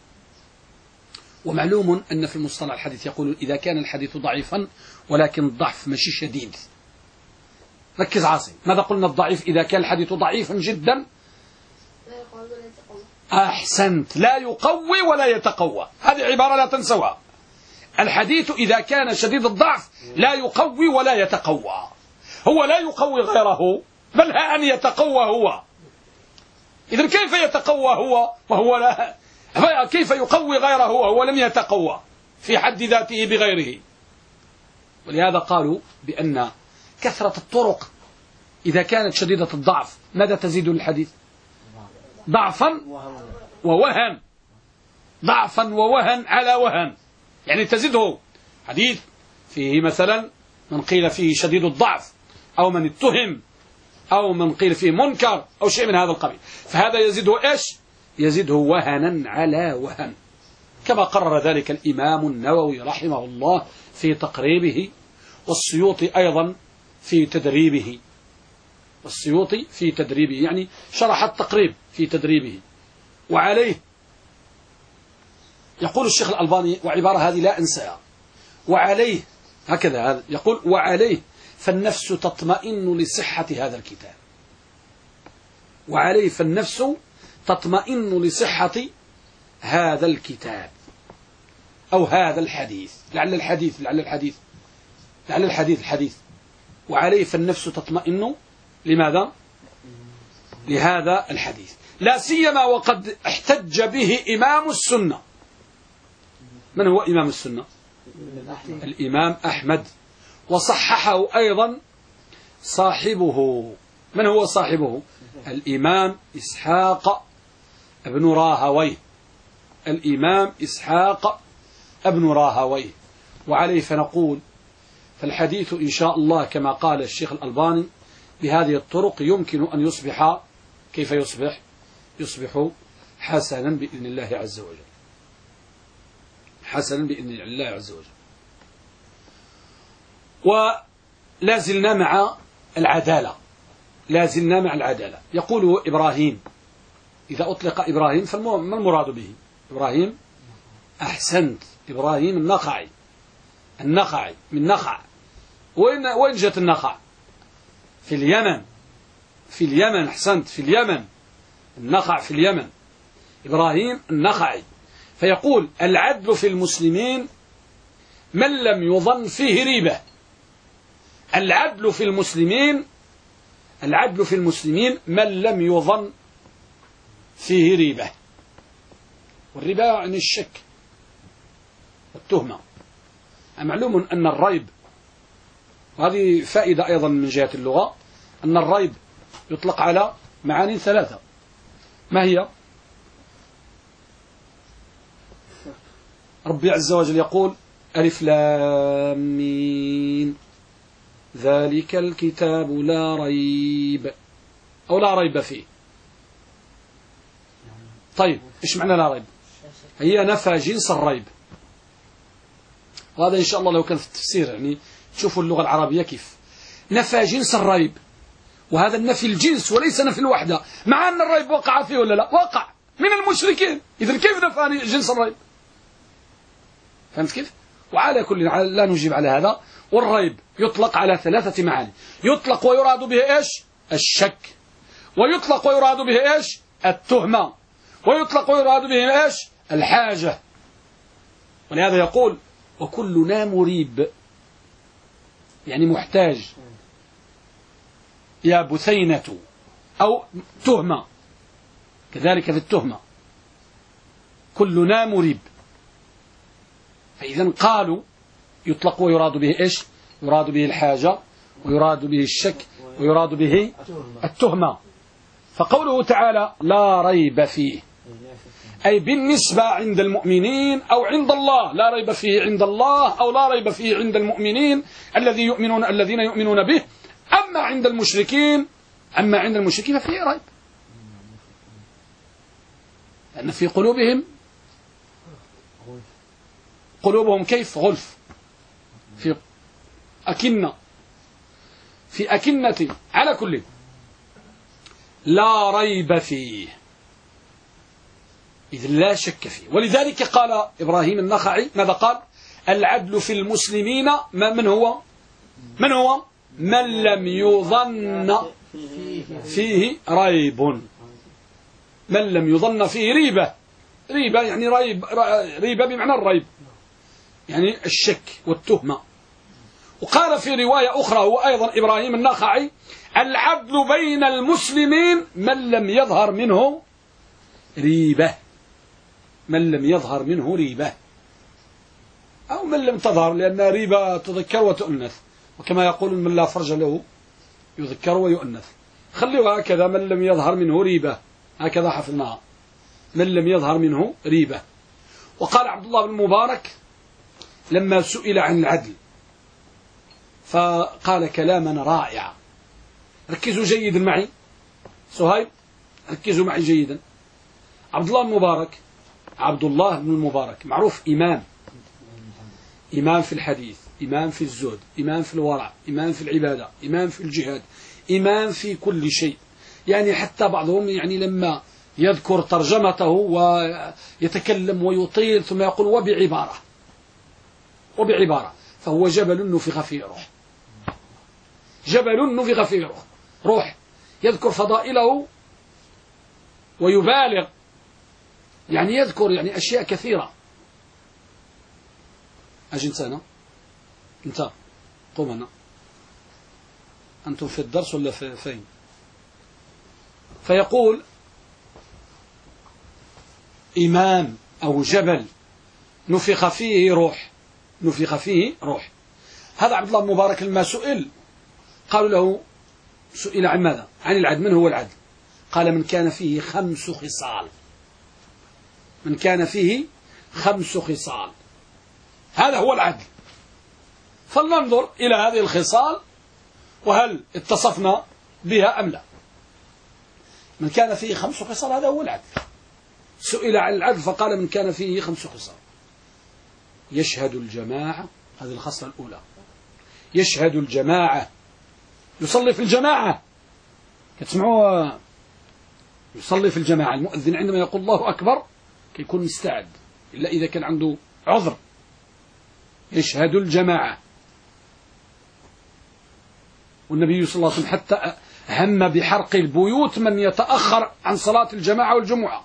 ومعلوم أن في المصطلح الحديث يقول إذا كان الحديث ضعيفا ولكن الضعف ماشي شديد. ركز عاصم، ماذا قلنا؟ الضعيف إذا كان الحديث ضعيفا جدا أحسنت، لا يقوي ولا يتقوى. هذه عبارة لا تنسوها. الحديث إذا كان شديد الضعف لا يقوي ولا يتقوى، هو لا يقوي غيره بل أن يتقوى هو. إذن كيف يتقوى هو وهو لا؟ كيف يقوي غيره وهو لم يتقوى في حد ذاته بغيره؟ ولهذا قالوا بأن كثرة الطرق إذا كانت شديدة الضعف ماذا تزيد للحديث؟ ضعفا ووهن، ضعفا ووهن على وهن، يعني تزيده. حديث فيه مثلا من قيل فيه شديد الضعف أو من اتهم أو من قيل فيه منكر أو شيء من هذا القبيل، فهذا يزيده إيش؟ يزيده وهنا على وهن، كما قرر ذلك الإمام النووي رحمه الله في تقريبه، والسيوطي أيضا في تدريبه، والسيوطي في تدريبه يعني شرح التقريب في تدريبه. وعليه يقول الشيخ الألباني، وعبارة هذه لا أنساها، وعليه هكذا هذا يقول وعليه فالنفس تطمئن لصحة هذا الكتاب، وعليه فالنفس تطمئن لصحة هذا الكتاب أو هذا الحديث، لعل الحديث وعليه فالنفس تطمئن لماذا؟ لهذا الحديث، لا سيما وقد احتج به إمام السنة. من هو إمام السنة؟ الإمام أحمد، وصححه أيضا صاحبه. من هو صاحبه؟ الإمام إسحاق ابن راهويه، الإمام إسحاق ابن راهويه. وعليه فنقول فالحديث إن شاء الله كما قال الشيخ الألباني بهذه الطرق يمكن أن يصبح كيف يصبح؟ يصبح حسنا بإذن الله عز وجل، حسنا بإذن الله عز وجل. ولازلنا مع العدالة، لازلنا مع العدالة. يقول إبراهيم، إذا أطلق إبراهيم فما المراد به؟ إبراهيم أحسنت، إبراهيم النخعي، النخعي من نخع. وين جت النخع؟ في اليمن، في اليمن. أحسنت، في اليمن، النخع في اليمن، إبراهيم النخعي. فيقول العدل في المسلمين من لم يظن فيه ريبة. العدل في المسلمين، العدل في المسلمين من لم يظن فيه ريبة. والريبة يعني الشك والتهمة. معلوم أن الريب وهذه فائدة أيضا من جهة اللغة، أن الريب يطلق على معاني ثلاثة. ما هي؟ ربي عز وجل يقول ألف لام ميم ذلك الكتاب لا ريب، أو لا ريب فيه. طيب إيش معنى لا ريب؟ هي نفى جنس الريب، وهذا إن شاء الله لو كان في التفسير يعني تشوفوا اللغة العربية كيف نفى جنس الريب، وهذا النفي الجنس وليس نفي الوحدة، مع أن الريب وقع فيه ولا لا؟ وقع من المشركين. إذن كيف نفى جنس الريب؟ فهمت كيف؟ وعلى كل لا نجيب على هذا. والريب يطلق على ثلاثة معاني، يطلق ويراد به إيش؟ الشك، ويطلق ويراد به إيش؟ التهمة، ويطلق ويراد به إيش؟ الحاجة. ولهذا يقول وكلنا مريب، يعني محتاج، يا بثينة، أو تهمة، كذلك في التهمة كلنا مريب. فإذا قالوا يطلق ويراد به إيش؟ يراد به الحاجة، ويراد به الشك، ويراد به التهمة. فقوله تعالى لا ريب فيه، أي بالنسبة عند المؤمنين أو عند الله، لا ريب فيه عند الله أو لا ريب فيه عند المؤمنين الذين يؤمنون به. أما عند المشركين ففيه ريب، لأن في قلوبهم كيف؟ غلف، في أكنة على كل. لا ريب فيه، إذ لا شك فيه. ولذلك قال إبراهيم النخعي ماذا قال؟ العدل في المسلمين من هو؟ من لم يظن فيه ريب، من لم يظن فيه ريبة يعني ريبة بمعنى الريب، يعني الشك والتهمة. وقال في رواية أخرى هو أيضا إبراهيم النخعي العدل بين المسلمين من لم يظهر منه ريبة، من لم يظهر منه ريبة، أو من لم تظهر، لأن ريبة تذكر وتؤنث، وكما يقول من لا فرج له يذكر ويؤنث. خلوا هكذا من لم يظهر منه ريبة، هكذا حفظناها، من لم يظهر منه ريبة. وقال عبد الله بن المبارك لما سئل عن العدل فقال كلاما رائعا، ركزوا جيدا معي، صهيب ركزوا معي جيدا. عبد الله بن المبارك معروف إمام في الحديث، إمام في الزهد، إمام في الورع، إمام في العبادة، إمام في الجهاد، إمام في كل شيء. يعني حتى بعضهم يعني لما يذكر ترجمته ويتكلم ويطيل ثم يقول وبعبارة، فهو جبل نفخ فيه روح، يذكر فضائله ويبالغ، يعني يذكر يعني أشياء كثيرة. أجي أنت قوم هنا، أنتم في الدرس ولا فين؟ فيقول إمام أو جبل نفخ فيه روح. هذا عبد الله المبارك لما قالوا له سئل عن ماذا؟ عن العدل. من هو العدل؟ قال من كان فيه 5 خصال، هذا هو العدل. فلننظر إلى هذه الخصال وهل اتصفنا بها أم لا. من كان فيه 5 خصال هذا هو العدل. سئل عن العدل فقال من كان فيه 5 خصال: يشهد الجماعة، هذه الخصلة الأولى، يشهد الجماعة، يصلي في الجماعة، كتسمعوا يصلي في الجماعة. المؤذن عندما يقول الله أكبر كيكون مستعد، إلا إذا كان عنده عذر. يشهد الجماعة. والنبي صلى الله عليه وسلم حتى هم بحرق البيوت من يتأخر عن صلاة الجماعة والجمعة،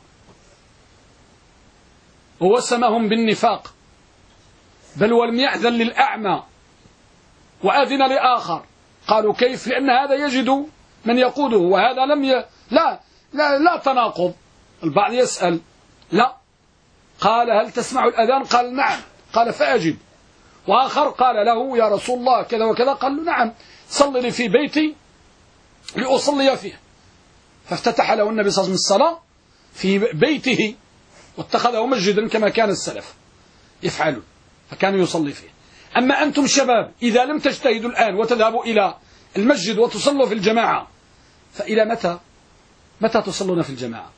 ووسمهم بالنفاق، بل ولم يأذن للأعمى وأذن لآخر. قالوا كيف؟ لأن هذا يجد من يقوده وهذا لم لا تناقض. البعض يسأل لا، قال هل تسمع الأذان؟ قال نعم، قال فأجب. وآخر قال له يا رسول الله كذا وكذا، قال له نعم صل لي في بيتي لأصلي فيه. فافتتح له النبي صلى الله عليه وسلم الصلاة في بيته واتخذه مسجدا كما كان السلف يفعلون، فكانوا يصلي فيه. أما أنتم شباب إذا لم تجتهدوا الآن وتذهبوا إلى المسجد وتصلوا في الجماعة، فإلى متى تصلون في الجماعة؟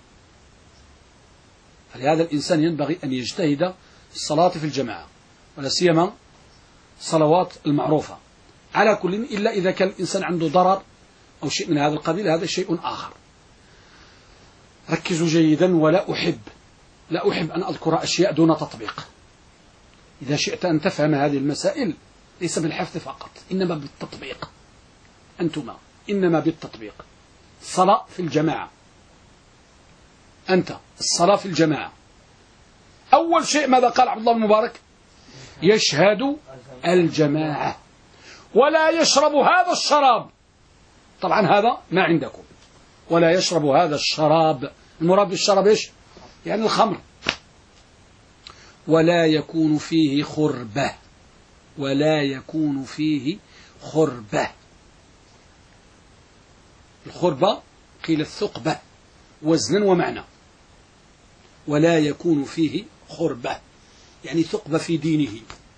فلهذا الإنسان ينبغي أن يجتهد في الصلاة في الجماعة، ولا سيما الصلوات المعروفة على كل، إلا إذا كان الإنسان عنده ضرر أو شيء من هذا القبيل، هذا شيء آخر. ركزوا جيدا، ولا أحب أن أذكر أشياء دون تطبيق. إذا شئت أن تفهم هذه المسائل ليس بالحفظ فقط، إنما بالتطبيق. أنتما إنما بالتطبيق. الصلاة في الجماعة، أنت الصلاة في الجماعة، أول شيء ماذا قال عبد الله بن مبارك؟ يشهد الجماعة ولا يشرب هذا الشراب. طبعا هذا ما عندكم. ولا يشرب هذا الشراب، المراد بالشراب إيش؟ يعني الخمر. ولا يكون فيه خربة، ولا يكون فيه خربة. الخربة قيل الثقبة وزنا ومعنى. ولا يكون فيه خربة يعني ثقبة في دينه.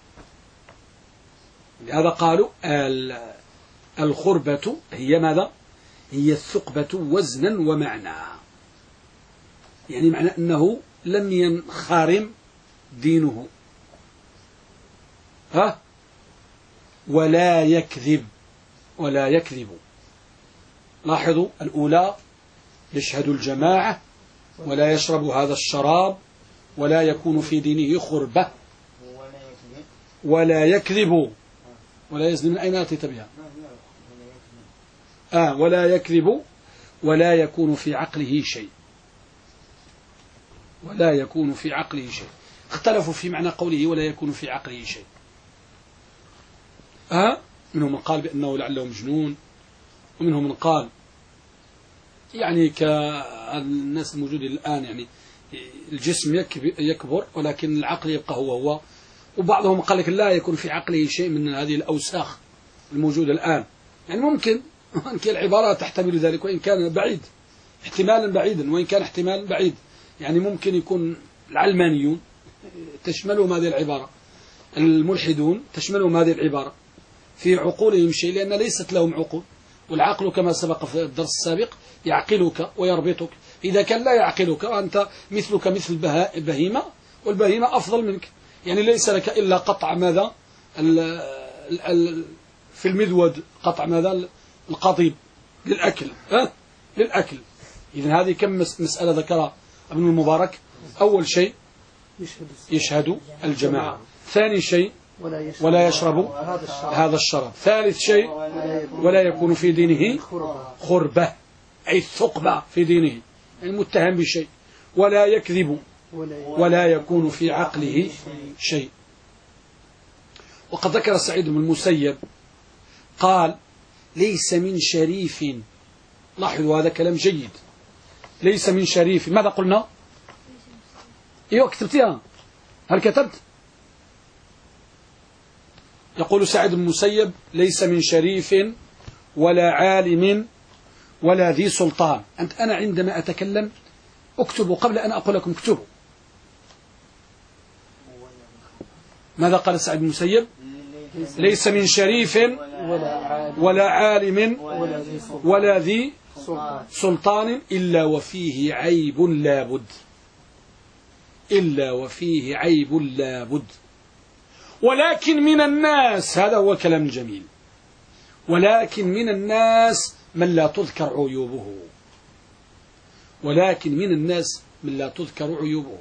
لهذا قالوا الخربة هي ماذا؟ هي الثقبة وزنا ومعنى، يعني معنى أنه لم ينخرم دينه. ولا يكذب، ولا يكذب. لاحظوا الأولى يشهد الجماعة، ولا يشرب هذا الشراب، ولا يكون في دينه خربة، ولا يكذب. ولا يزني، من أين أتيت بها؟ ولا يكذب، ولا يكون في عقله شيء. ولا يكون في عقله شيء. اختلفوا في معنى قوله ولا يكون في عقله شيء. منهم من قال بأنه لعله مجنون، ومنهم من قال يعني كالناس الموجودين الآن، يعني الجسم يكبر ولكن العقل يبقى هو. وبعضهم قال لك لا يكون في عقله شيء من هذه الأوساخ الموجودة الآن. يعني ممكن العبارة تحتمل ذلك، وإن كان بعيد، احتمالا بعيدا، وإن كان احتمالا بعيد. يعني ممكن يكون العلمانيون تشملهم هذه العبارة، الملحدون تشملهم هذه العبارة، في عقولهم شيء، لأن ليست لهم عقول. والعقل كما سبق في الدرس السابق يعقلك ويربطك. إذا كان لا يعقلك وأنت مثلك مثل البهيمة، والبهيمة أفضل منك، يعني ليس لك إلا قطع ماذا في المذود، قطع ماذا القضيب للأكل، للأكل. إذن هذه كم مسألة ذكرها ابن المبارك؟ أول شيء يشهد الجماعة، ثاني شيء ولا يشرب هذا الشراب، ثالث شيء ولا يكون في دينه خربة أي الثقبة في دينه، المتهم بشيء، ولا يكذب، ولا يكون في عقله شيء. وقد ذكر سعيد بن المسيب قال ليس من شريف، لاحظوا هذا كلام جيد، ليس من شريف. ماذا قلنا؟ ايوه كتبتها، هل كتبت؟ يقول سعيد بن المسيب ليس من شريف ولا عالم ولا ذي سلطان. أنا عندما أتكلم اكتبوا قبل أن أقول لكم اكتبوا. ماذا قال سعيد بن المسيب؟ ليس من شريف ولا عالم ولا ذي سلطان إلا وفيه عيب لابد، إلا وفيه عيب لابد. ولكن من الناس، هذا هو كلام جميل، ولكن من الناس من لا تذكر عيوبه، ولكن من الناس من لا تذكر عيوبه.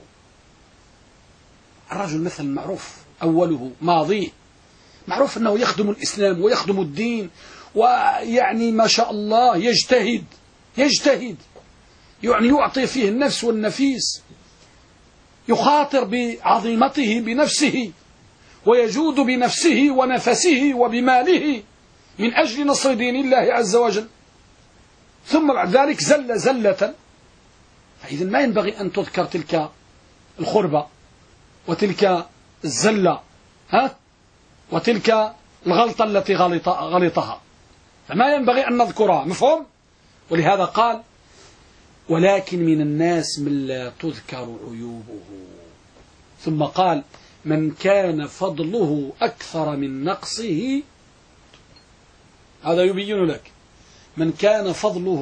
الرجل مثل معروف أوله ماضيه، معروف أنه يخدم الإسلام ويخدم الدين، ويعني ما شاء الله يجتهد يعني يعطي فيه النفس والنفيس، يخاطر بعظيمته بنفسه، ويجود بنفسه ونفسه وبماله من أجل نصر دين الله عز وجل، ثم بعد ذلك زلة. فإذا ما ينبغي أن تذكر تلك الخربة وتلك الزلة، وتلك الغلطة التي غلطها، فما ينبغي أن نذكرها. مفهوم؟ ولهذا قال ولكن من الناس من لا تذكر عيوبه، ثم قال من كان فضله أكثر من نقصه، هذا يبين لك من كان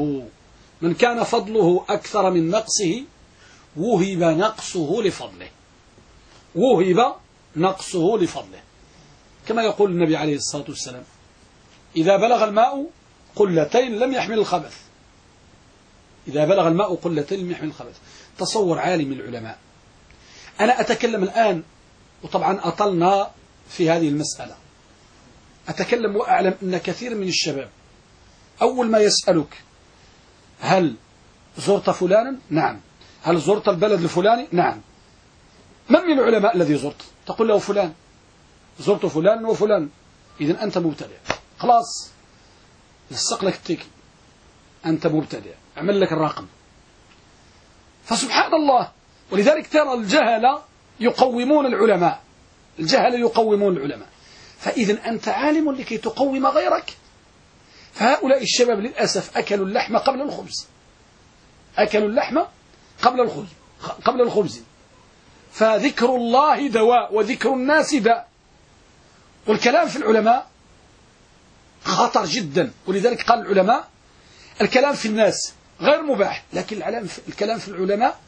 فضله أكثر من نقصه وهب نقصه لفضله، وهب نقصه لفضله، كما يقول النبي عليه الصلاة والسلام إذا بلغ الماء قلتين لم يحمل الخبث، إذا بلغ الماء قلتين لم يحمل الخبث. تصور عالم العلماء. أنا أتكلم الآن، وطبعا أطلنا في هذه المسألة، أتكلم وأعلم أن كثير من الشباب أول ما يسألك هل زرت فلانا؟ نعم. هل زرت البلد الفلاني؟ نعم. من العلماء الذي زرت؟ تقول له فلان، زرت فلان وفلان. إذن أنت مبتدع، خلاص لصق لك التيكي، أنت مبتدع، اعمل لك الرقم. فسبحان الله، ولذلك ترى الجهل يقومون العلماء، الجهل يقومون العلماء. فإذن أنت عالم لكي تقوم غيرك. فهؤلاء الشباب للأسف أكلوا اللحم قبل الخبز، أكلوا اللحم قبل الخبز. فذكر الله دواء وذكر الناس داء. والكلام في العلماء خطر جدا، ولذلك قال العلماء الكلام في الناس غير مباح، لكن الكلام في العلماء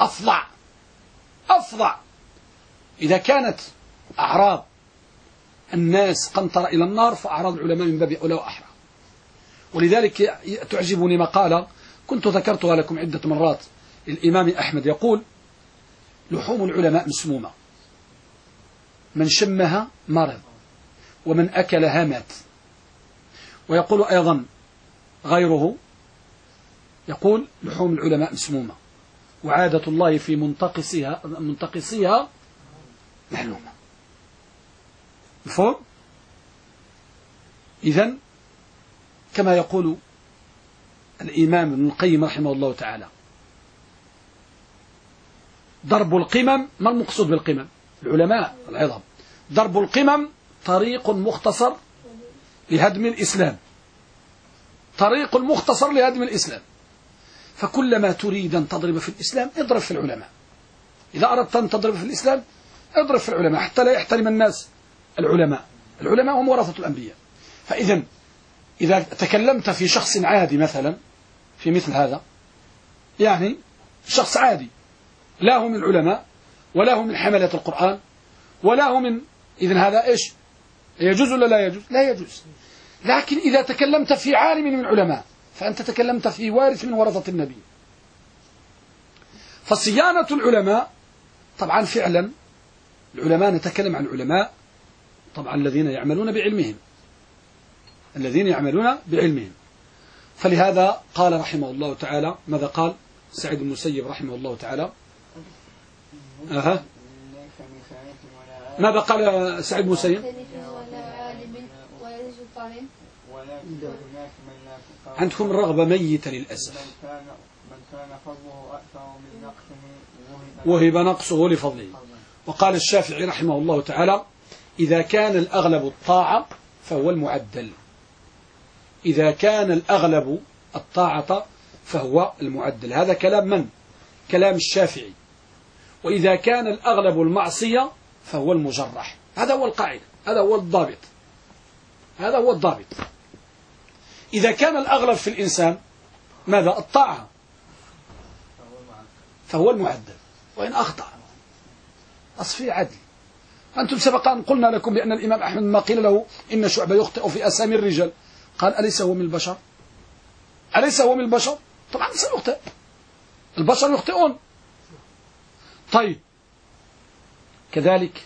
أفظع. إذا كانت أعراض الناس قنطرة إلى النار، فأعراض العلماء من باب أولى وأحرى. ولذلك تعجبني مقالة كنت ذكرتها لكم عدة مرات، الإمام أحمد يقول لحوم العلماء مسمومة، من شمها مرض ومن أكلها مات. ويقول أيضا غيره، يقول لحوم العلماء مسمومة وعادة الله في منتقصيها معلومة. مفهوم؟ إذن كما يقول الإمام ابن القيم رحمه الله تعالى ضرب القمم، ما المقصود بالقمم؟ العلماء العظام. ضرب القمم طريق مختصر لهدم الإسلام، طريق مختصر لهدم الإسلام. فكلما تريد أن تضرب في الإسلام اضرب في العلماء. إذا أردت أن تضرب في الإسلام اضرب في العلماء حتى لا يحترم الناس العلماء. العلماء هم ورثة الأنبياء. فإذا إذا تكلمت في شخص عادي مثلا في مثل هذا، يعني شخص عادي لا هو من العلماء ولا هو من حملة القرآن ولا هو من، إذن هذا إيش يجوز ولا لا يجوز؟ لا يجوز. لكن إذا تكلمت في عالم من العلماء فأنت تكلمت في وارث من ورثة النبي. فصيانة العلماء طبعا فعلا العلماء، نتكلم عن العلماء طبعا الذين يعملون بعلمهم، فلهذا قال رحمه الله تعالى، ماذا قال سعيد المسيب رحمه الله تعالى؟ ماذا قال سعيد المسيب؟ عندكم الرغبة ميتة للأسف. وهب نقصه لفضله. وقال الشافعي رحمه الله تعالى إذا كان الأغلب الطاعة فهو المعدل. إذا كان الأغلب الطاعة فهو المعدل. هذا كلام من؟ كلام الشافعي. وإذا كان الأغلب المعصية فهو المجرح. هذا هو القاعدة، هذا هو الضابط. إذا كان الأغلب في الإنسان ماذا؟ الطاعة، فهو المعدل. وإن أخطأ أصفي عدل. أنتم سبقا قلنا لكم بأن الإمام أحمد ما قيل له إن شعبة يخطئ في أسامي الرجال قال أليس هو من البشر؟ طبعا سيخطئ، البشر يخطئون. طيب كذلك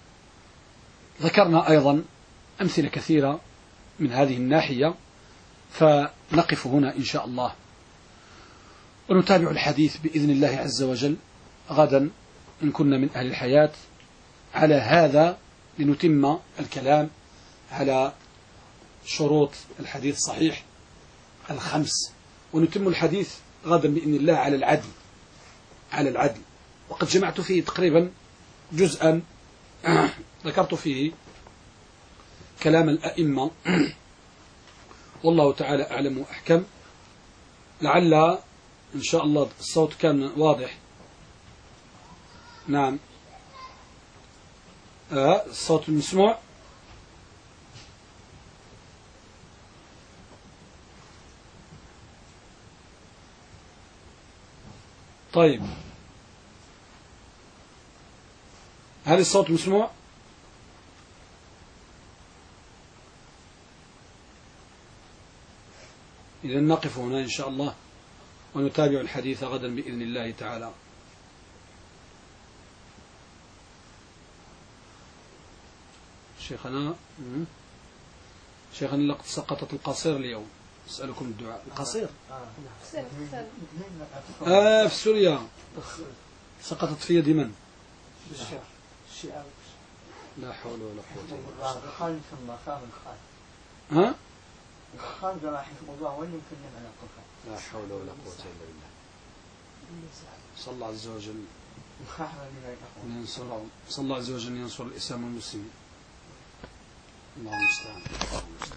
ذكرنا أيضا أمثلة كثيرة من هذه الناحية، فنقف هنا إن شاء الله ونتابع الحديث بإذن الله عز وجل غدا إن كنا من أهل الحياة على هذا، لنتم الكلام على شروط الحديث الصحيح 5، ونتم الحديث غدا بإذن الله على العدل. وقد جمعت فيه تقريبا جزءا ذكرت فيه كلام الأئمة والله تعالى أعلم وأحكم. لعل إن شاء الله الصوت كان واضح. نعم الصوت المسموع. طيب هل الصوت مسموع؟ إذا نقف هنا إن شاء الله ونتابع الحديث غدا بإذن الله تعالى. شيخنا لقد سقطت القصير اليوم. أسألكم الدعاء. القصير في سوريا سقطت في يد من؟ لا حول ولا قوة إلا بالله. ها؟ لا حول ولا قوة إلا بالله. صلى الله عز وجل ينصر الإسلام والمسلمين. الله المستعان.